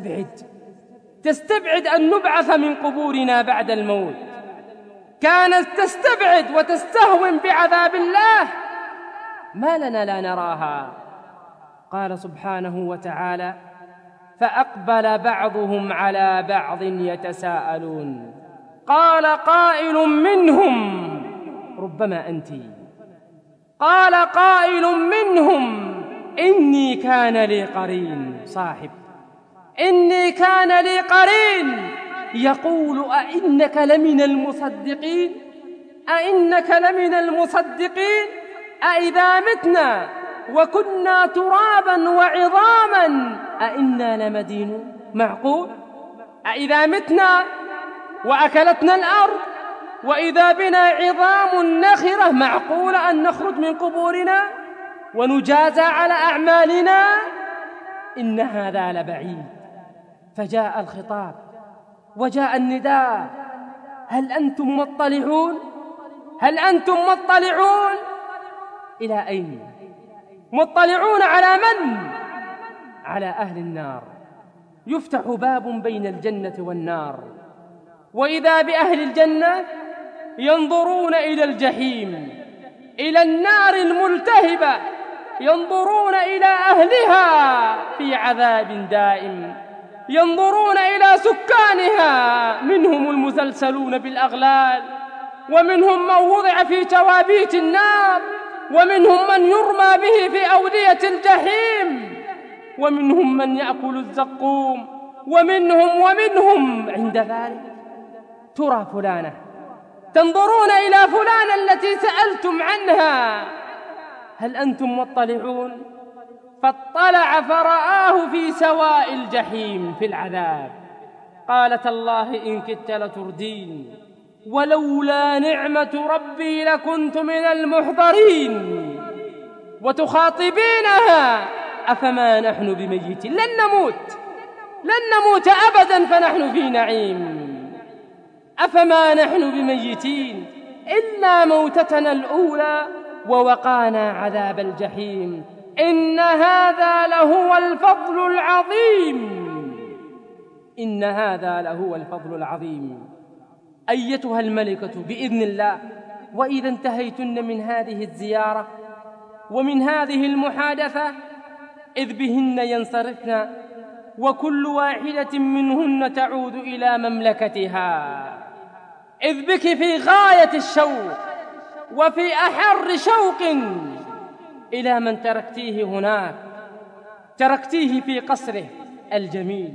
تستبعد أن نبعث من قبورنا بعد الموت، كانت تستبعد وتستهون بعذاب الله، ما لنا لا نراها. قال سبحانه وتعالى: فأقبل بعضهم على بعض يتساءلون. قال قائل منهم ربما أنت، قال قائل منهم إني كان لي قرين، صاحب إني كان لي قرين يقول أئنك لمن المصدقين، أئنك لمن المصدقين، أئذا متنا وكنا ترابا وعظاما أئنا لمدينون. معقول؟ أئذا متنا وأكلتنا الأرض وإذا بنا عظام نخرة، معقول أن نخرج من قبورنا ونجازى على أعمالنا؟ إن هذا لبعيد. فجاء الخطاب وجاء النداء: هل أنتم مطلعون؟ هل أنتم مطلعون؟ إلى أين؟ مطلعون على من؟ على أهل النار. يفتح باب بين الجنة والنار، وإذا بأهل الجنة ينظرون إلى الجحيم، إلى النار الملتهبة، ينظرون إلى أهلها في عذاب دائم، ينظرون إلى سكانها، منهم المسلسلون بالأغلال، ومنهم من وضع في توابيت النار، ومنهم من يرمى به في أودية الجحيم، ومنهم من يأكل الزقوم، ومنهم. عند ذلك ترى فلانة، تنظرون إلى فلانة التي سألتم عنها: هل أنتم مطلعون؟ فاطلع فرآه في سواء الجحيم في العذاب. قالت الله إن كدت لتردين، ولولا نعمة ربي لكنت من المحضرين. وتخاطبينها: أفما نحن بميتين؟ لن نموت أبدا، فنحن في نعيم. أفما نحن بميتين إلا موتتنا الأولى ووقانا عذاب الجحيم إن هذا لهو الفضل العظيم. إن هذا لهو الفضل العظيم. أيتها الملكة بإذن الله، وإذا انتهيتن من هذه الزيارة ومن هذه المحادثة، إذ بهن ينصرفن، وكل واحدة منهن تعود إلى مملكتها، إذ بك في غاية الشوق وفي أحر شوق إلى من تركتيه هناك، تركتيه في قصره الجميل،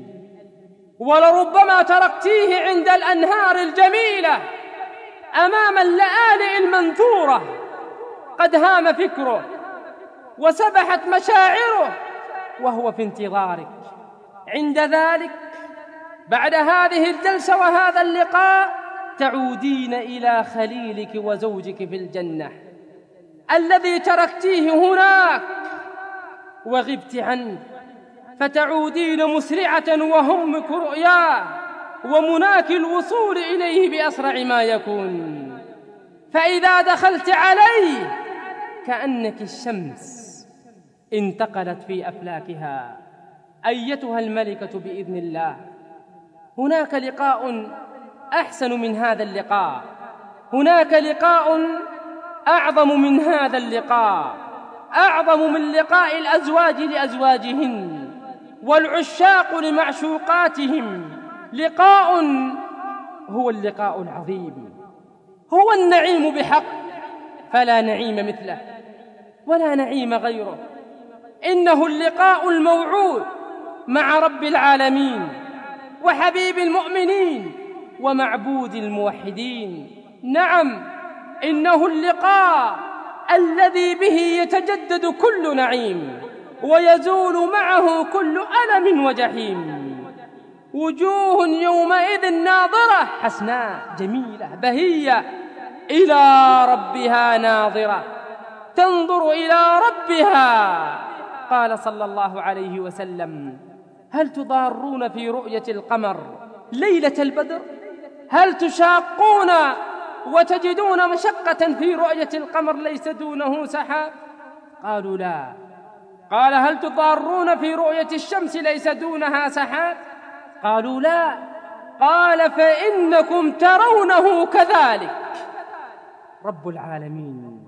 ولربما تركتيه عند الأنهار الجميلة أمام اللآلئ المنثورة. قد هام فكره وسبحت مشاعره وهو في انتظارك. عند ذلك بعد هذه الجلسة وهذا اللقاء تعودين إلى خليلك وزوجك في الجنة الذي تركتيه هناك وغبت عنه، فتعودين مسرعة وهمك رؤياه ومناك الوصول إليه بأسرع ما يكون. فإذا دخلت عليه كأنك الشمس انتقلت في أفلاكها. أيتها الملكة بإذن الله، هناك لقاء أحسن من هذا اللقاء، هناك لقاء أعظم من هذا اللقاء، أعظم من لقاء الأزواج لأزواجهن والعشاق لمعشوقاتهم. لقاء هو اللقاء العظيم، هو النعيم بحق، فلا نعيم مثله ولا نعيم غيره. إنه اللقاء الموعود مع رب العالمين وحبيب المؤمنين ومعبود الموحدين. نعم، إنه اللقاء الذي به يتجدد كل نعيم ويزول معه كل ألم وجحيم. وجوه يومئذ ناظرة، حسناء جميلة بهية، إلى ربها ناظرة، تنظر إلى ربها. قال صلى الله عليه وسلم: هل تضارون في رؤية القمر ليلة البدر؟ هل تشاقون وتجدون مشقة في رؤية القمر ليس دونه سحاب؟ قالوا لا. قال: هل تضارون في رؤية الشمس ليس دونها سحاب؟ قالوا لا. قال: فإنكم ترونه كذلك. رب العالمين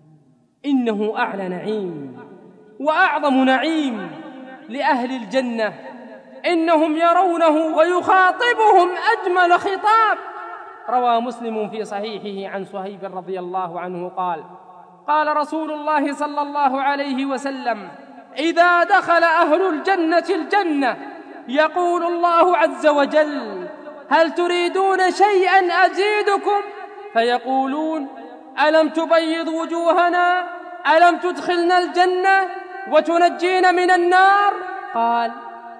إنه أعلى نعيم وأعظم نعيم لأهل الجنة إنهم يرونه ويخاطبهم أجمل خطاب. روى مسلم في صحيحه عن صهيب رضي الله عنه قال: قال رسول الله صلى الله عليه وسلم: إذا دخل أهل الجنة الجنة يقول الله عز وجل: هل تريدون شيئا أزيدكم؟ فيقولون: ألم تبيض وجوهنا؟ ألم تدخلنا الجنة وتنجينا من النار؟ قال: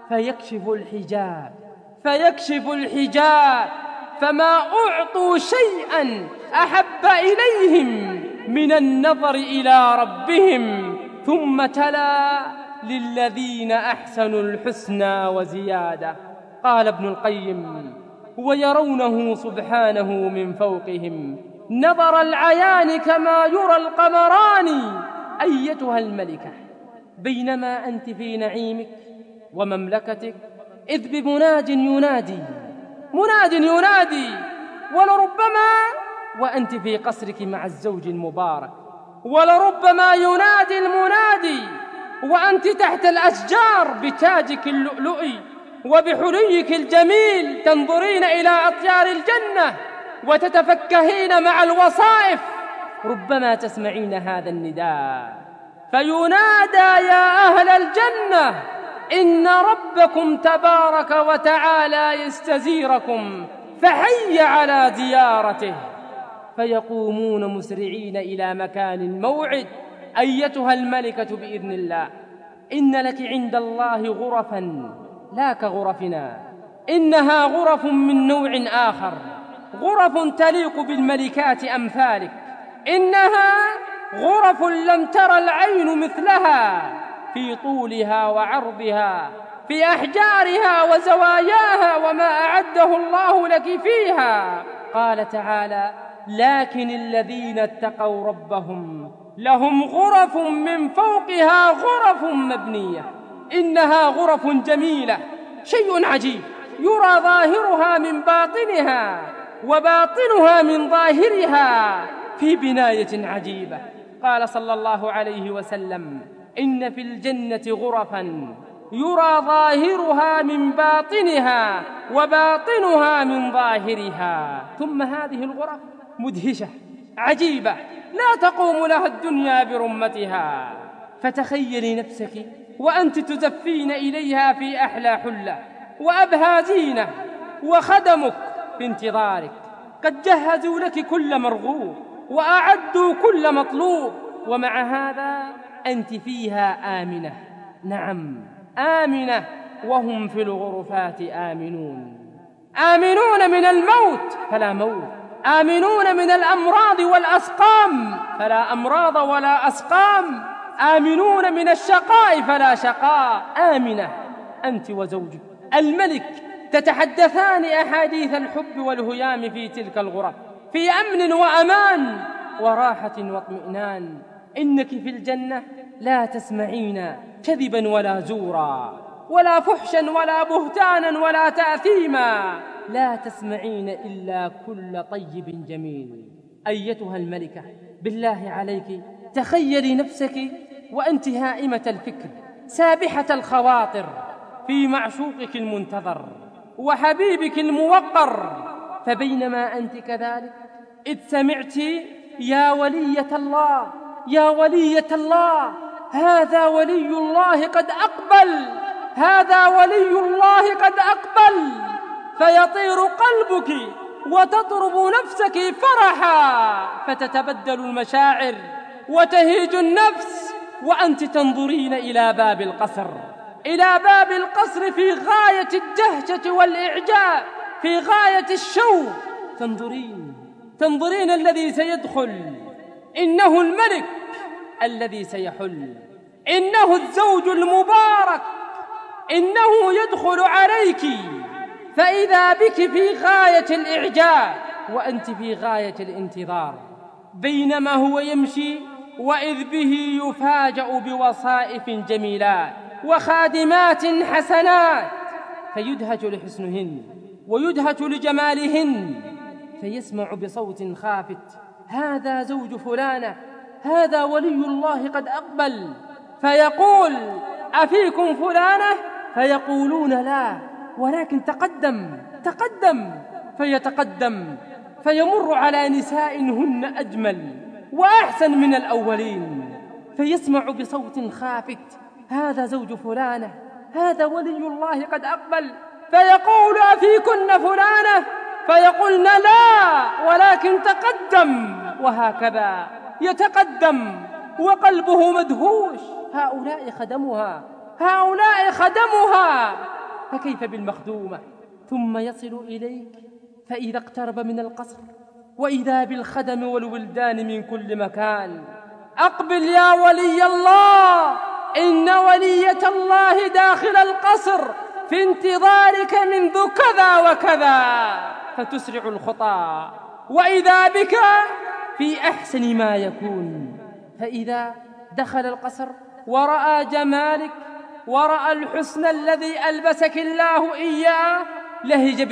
فيكشف الحجاب فما أعطوا شيئا أحب إليهم من النظر إلى ربهم. ثم تلا: للذين أحسنوا الحسنى وزيادة. قال ابن القيم: ويرونه سبحانه من فوقهم نظر العيان كما يرى القمران. أيتها الملكة، بينما أنت في نعيمك ومملكتك إذ بمناد ينادي ولربما وأنت في قصرك مع الزوج المبارك، ولربما ينادي المنادي وأنت تحت الأشجار بتاجك اللؤلؤي وبحليك الجميل تنظرين إلى أطيار الجنة وتتفكهين مع الوصائف. ربما تسمعين هذا النداء فينادى: يا أهل الجنة إن ربكم تبارك وتعالى يستزيركم، فحي على زيارته. فيقومون مسرعين إلى مكان الموعد. أيتها الملكة بإذن الله، إن لك عند الله غرفا لا كغرفنا، إنها غرف من نوع آخر، غرف تليق بالملكات أمثالك، إنها غرف لم تر العين مثلها في طولها وعرضها، في أحجارها وزواياها، وما أعده الله لك فيها. قال تعالى: لكن الذين اتقوا ربهم لهم غرف من فوقها غرف مبنية، إنها غرف جميلة، شيء عجيب، يرى ظاهرها من باطنها وباطنها من ظاهرها في بناية عجيبة. قال صلى الله عليه وسلم: إن في الجنة غرفا يرى ظاهرها من باطنها وباطنها من ظاهرها. ثم هذه الغرف مدهشة عجيبة لا تقوم لها الدنيا برمتها. فتخيلي نفسك وأنت تزفين إليها في أحلى حلة وأبهى زينة، وخدمك في انتظارك قد جهزوا لك كل مرغوب وأعدوا كل مطلوب، ومع هذا أنت فيها آمنة. نعم آمنة، وهم في الغرفات آمنون من الموت فلا موت، آمنون من الأمراض والأسقام فلا أمراض ولا أسقام، آمنون من الشقاء فلا شقاء. آمنة أنت وزوجك الملك تتحدثان أحاديث الحب والهيام في تلك الغرف، في أمن وأمان وراحة واطمئنان. إنك في الجنة لا تسمعين كذبا ولا زورا ولا فحشا ولا بهتانا ولا تأثيما، لا تسمعين إلا كل طيب جميل. أيتها الملكة، بالله عليك تخيلي نفسك وأنت هائمة الفكر سابحة الخواطر في معشوقك المنتظر وحبيبك الموقر، فبينما أنت كذلك إذ سمعت: يا ولية الله، يا ولية الله، هذا ولي الله قد أقبل، هذا ولي الله قد أقبل، فيطير قلبك وتطرب نفسك فرحا، فتتبدل المشاعر وتهيج النفس وأنت تنظرين إلى باب القصر، إلى باب القصر في غاية الدهشة والإعجاب، في غاية الشوق. تنظرين الذي سيدخل، إنه الملك الذي سيحل، إنه الزوج المبارك، إنه يدخل عليك، فإذا بك في غاية الإعجاب وأنت في غاية الانتظار. بينما هو يمشي وإذ به يفاجأ بوصائف جميلات وخادمات حسنات، فيدهش لحسنهن ويدهش لجمالهن، فيسمع بصوت خافت: هذا زوج فلانة، هذا ولي الله قد أقبل. فيقول: أفيكم فلانة؟ فيقولون لا، ولكن تقدم فيتقدم، فيمر على نساء هن أجمل وأحسن من الأولين، فيسمع بصوت خافت: هذا زوج فلانة، هذا ولي الله قد أقبل. فيقول: أفيكن فلانة؟ فيقولن: لا، ولكن تقدم. وهكذا يتقدم وقلبه مدهوش. هؤلاء خدمها، فكيف بالمخدومة؟ ثم يصل إليك فإذا اقترب من القصر وإذا بالخدم والولدان من كل مكان: أقبل يا ولي الله، إن ولية الله داخل القصر في انتظارك منذ كذا وكذا. فتسرع الخطى وإذا بك في أحسن ما يكون. فإذا دخل القصر ورأى جمالك ورأى الحسن الذي ألبسك الله إياه لهج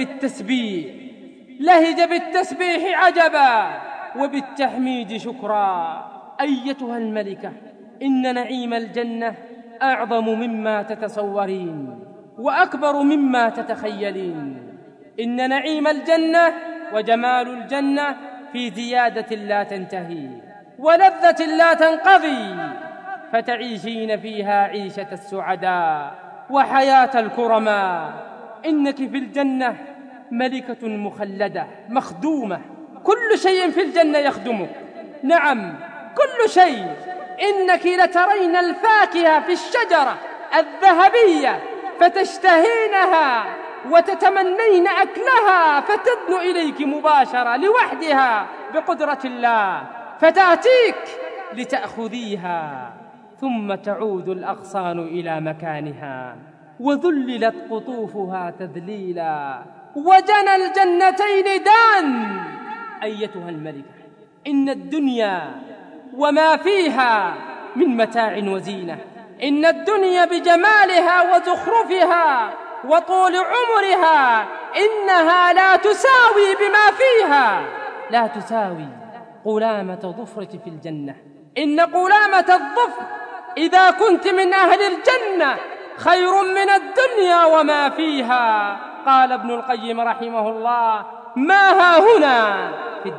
بالتسبيح عجبا وبالتحميد شكرا. أيتها الملكة، إن نعيم الجنة أعظم مما تتصورين وأكبر مما تتخيلين. إن نعيم الجنة وجمال الجنة في زيادة لا تنتهي ولذة لا تنقضي، فتعيشين فيها عيشة السعداء وحياة الكرماء. إنك في الجنة ملكة مخلدة مخدومة، كل شيء في الجنة يخدمك، نعم كل شيء. إنك لترين الفاكهة في الشجرة الذهبية فتشتهينها وتتمنين أكلها، فتدن إليك مباشرة لوحدها بقدرة الله، فتأتيك لتأخذيها، ثم تعود الأغصان إلى مكانها وذللت قطوفها تذليلا وجنى الجنتين دان. أيتها الملكة، إن الدنيا وما فيها من متاع وزينة، إن الدنيا بجمالها وزخرفها وطول عمرها إنها لا تساوي بما فيها، لا تساوي قلامة ظفرك في الجنة. إن قلامة الظفر إذا كنت من أهل الجنة خير من الدنيا وما فيها. قال ابن القيم رحمه الله: ما ها هنا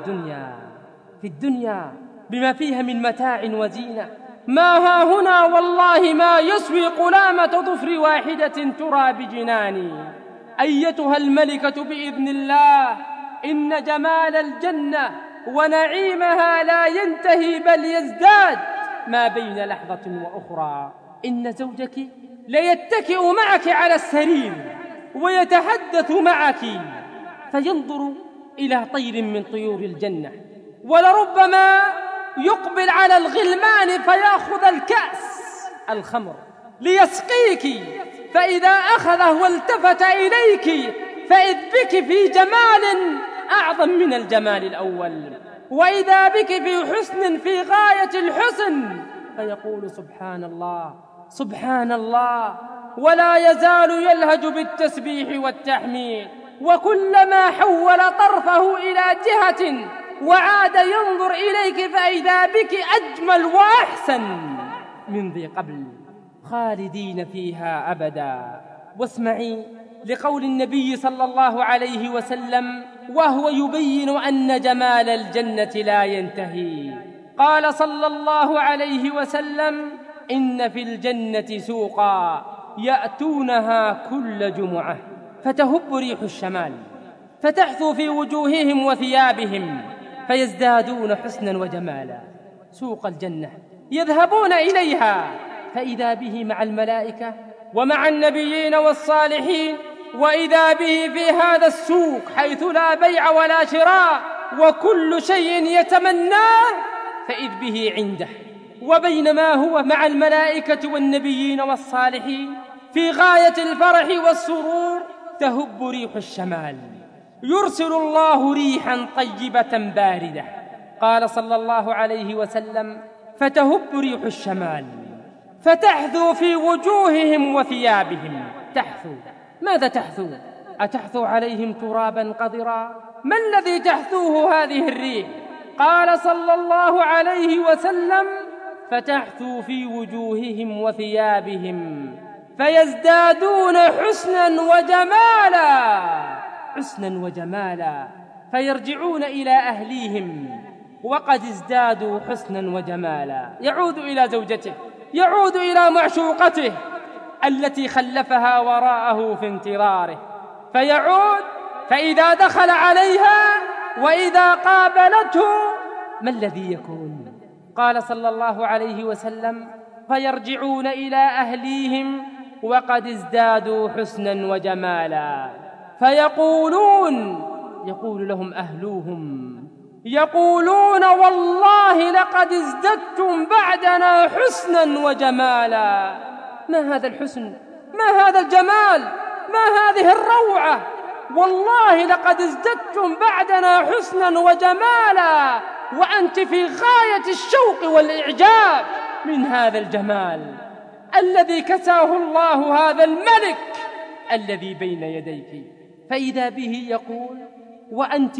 في الدنيا بما فيها من متاع وزينة، ما ها هنا والله ما يسوي قلامة ظفر واحدة ترى بجناني. أيتها الملكة بإذن الله، إن جمال الجنة ونعيمها لا ينتهي بل يزداد ما بين لحظة وأخرى. إن زوجك ليتكئ معك على السرير ويتحدث معك فينظر إلى طير من طيور الجنة، ولربما يقبل على الغلمان فيأخذ الكأس الخمر ليسقيك، فإذا أخذه والتفت إليك فإذ بك في جمال أعظم من الجمال الأول، وإذا بك في حسن في غاية الحسن، فيقول: سبحان الله سبحان الله، ولا يزال يلهج بالتسبيح والتحميد. وكلما حول طرفه إلى جهة وعاد ينظر إليك فإذا بك أجمل وأحسن من ذي قبل، خالدين فيها أبدا. واسمعي لقول النبي صلى الله عليه وسلم وهو يبين أن جمال الجنة لا ينتهي. قال صلى الله عليه وسلم: إن في الجنة سوقا يأتونها كل جمعة فتهب ريح الشمال فتحثو في وجوههم وثيابهم فيزدادون حسنا وجمالا. سوق الجنة يذهبون إليها فإذا به مع الملائكة ومع النبيين والصالحين، وإذا به في هذا السوق حيث لا بيع ولا شراء وكل شيء يتمناه فإذ به عنده. وبينما هو مع الملائكة والنبيين والصالحين في غاية الفرح والسرور تهب ريح الشمال، يرسل الله ريحا طيبة باردة. قال صلى الله عليه وسلم: فتهب ريح الشمال فتحثو في وجوههم وثيابهم. تحثو، ماذا تحثو؟ أتحثو عليهم ترابا قذرا؟ ما الذي تحثوه هذه الريح؟ قال صلى الله عليه وسلم: فتحثو في وجوههم وثيابهم فيزدادون حسنا وجمالا فيرجعون إلى أهليهم وقد ازدادوا حسنا وجمالا. يعود إلى زوجته، يعود إلى معشوقته التي خلفها وراءه في انتظاره، فيعود فإذا دخل عليها وإذا قابلته ما الذي يكون؟ قال صلى الله عليه وسلم: فيرجعون إلى أهليهم وقد ازدادوا حسنا وجمالا، يقول لهم أهلوهم، يقولون: والله لقد ازددتم بعدنا حسنا وجمالا. ما هذا الحسن؟ ما هذا الجمال؟ ما هذه الروعة؟ والله لقد ازددتم بعدنا حسنا وجمالا، وأنت في غاية الشوق والإعجاب من هذا الجمال الذي كساه الله هذا الملك الذي بين يديك. فإذا به يقول: وأنت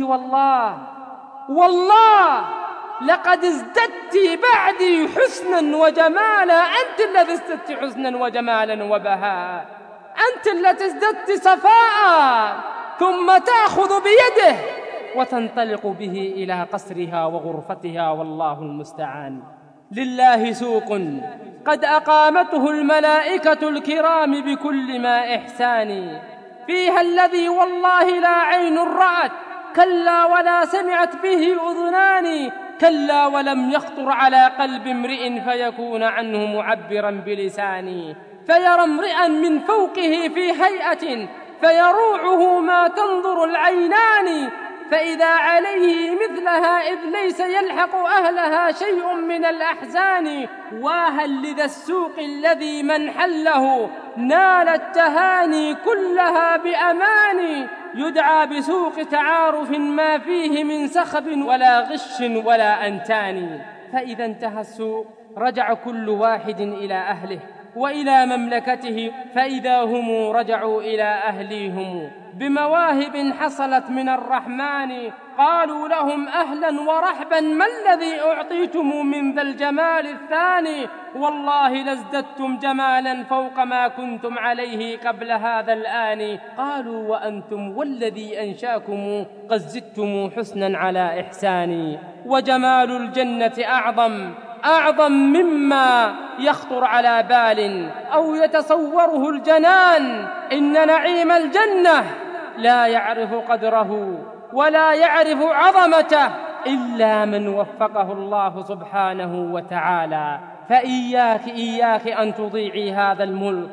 والله لقد ازددت بعدي حسنا وجمالا، أنت الذي ازددت حسنا وجمالا وبهاء، أنت التي ازددت صفاء. ثم تأخذ بيده وتنطلق به إلى قصرها وغرفتها، والله المستعان. لله سوق قد أقامته الملائكة الكرام بكل ما إحسان، فيها الذي والله لا عين رأت، كلا ولا سمعت به أذنان، كلا ولم يخطر على قلب امرئ فيكون عنه معبرا بلساني. فيرى امرئا من فوقه في هيئة فيروعه ما تنظر العينان، فإذا عليه مثلها إذ ليس يلحق أهلها شيء من الأحزان. واهل لذا السوق الذي من حله نال التهاني كلها بأمان، يدعى بسوق تعارف ما فيه من سخب ولا غش ولا أنتان. فإذا انتهى السوق رجع كل واحد إلى أهله وإلى مملكته، فإذا هم رجعوا إلى أهليهم بمواهب حصلت من الرحمن. قالوا لهم: أهلا ورحبا، ما الذي أعطيتم من ذا الجمال الثاني؟ والله لازددتم جمالا فوق ما كنتم عليه قبل هذا الآن. قالوا: وأنتم والذي أنشاكم قد زدتم حسنا على إحساني. وجمال الجنة أعظم مما يخطر على بال أو يتصوره الجنان. إن نعيم الجنة لا يعرف قدره ولا يعرف عظمته إلا من وفقه الله سبحانه وتعالى. فإياك أن تضيعي هذا الملك،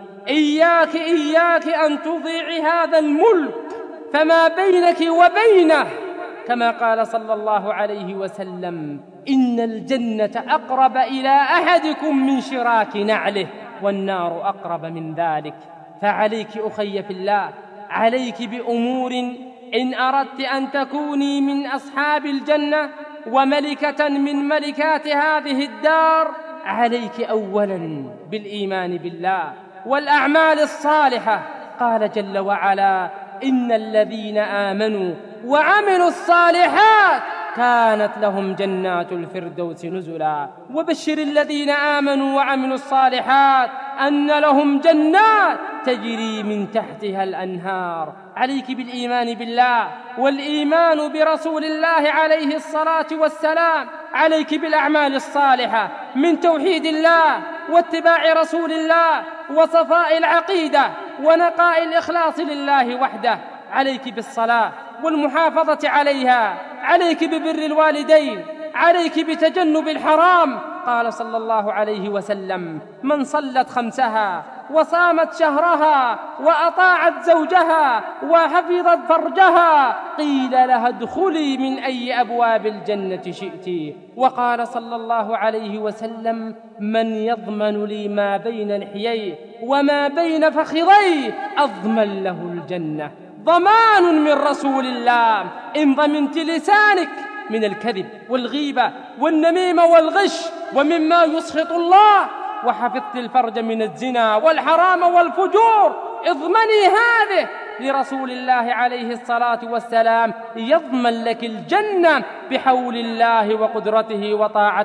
إياك أن تضيعي هذا الملك، فما بينك وبينه كما قال صلى الله عليه وسلم: إن الجنة أقرب إلى أحدكم من شراك نعله، والنار أقرب من ذلك. فعليك أخي في الله، عليك بأمور إن أردت أن تكوني من أصحاب الجنة وملكة من ملكات هذه الدار. عليك أولا بالإيمان بالله والأعمال الصالحة. قال جل وعلا: إن الذين آمنوا وعملوا الصالحات كانت لهم جنات الفردوس نزلا. وبشر الذين آمنوا وعملوا الصالحات أن لهم جنات تجري من تحتها الأنهار. عليك بالإيمان بالله والإيمان برسول الله عليه الصلاة والسلام. عليك بالأعمال الصالحة من توحيد الله واتباع رسول الله وصفاء العقيدة ونقاء الإخلاص لله وحده. عليك بالصلاة والمحافظة عليها، عليك ببر الوالدين، عليك بتجنب الحرام. قال صلى الله عليه وسلم: من صلت خمسها وصامت شهرها وأطاعت زوجها وحفظت فرجها قيل لها ادخلي من أي أبواب الجنة شئت. وقال صلى الله عليه وسلم: من يضمن لي ما بين لحييه وما بين فخذيه أضمن له الجنة. ضمان من رسول الله. إن ضمنت لسانك من الكذب والغيبة والنميمة والغش ومما يسخط الله، وحفظت الفرج من الزنا والحرام والفجور، اضمني هذه لرسول الله عليه الصلاة والسلام، يضمن لك الجنة بحول الله وقدرته وطاعته.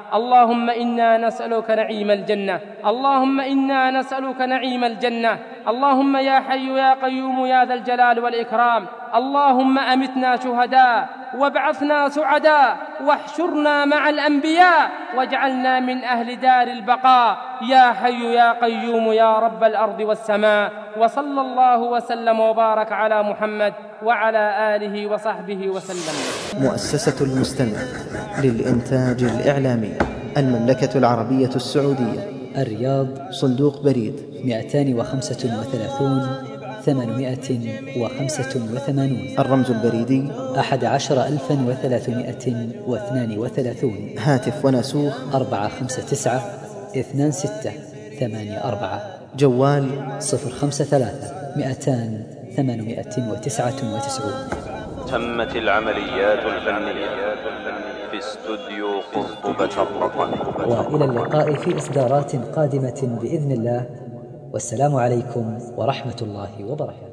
اللهم إنا نسألك نعيم الجنة، اللهم إنا نسألك نعيم الجنة. اللهم يا حي يا قيوم يا ذا الجلال والإكرام، اللهم أمتنا شهداء وابعثنا سعداء واحشرنا مع الأنبياء واجعلنا من أهل دار البقاء يا حي يا قيوم يا رب الأرض والسماء. وصلى الله وسلم وبارك على محمد وعلى آله وصحبه وسلم. مؤسسة المستمع للإنتاج الإعلامي، المملكة العربية السعودية، الرياض، صندوق بريد 235 885، الرمز البريدي 11332، هاتف وناسوخ 459 2684، جوال 053 200 899. تمت العمليات الفنية في استوديو قرطبة الرقم. وإلى اللقاء في إصدارات قادمة بإذن الله، والسلام عليكم ورحمة الله وبركاته.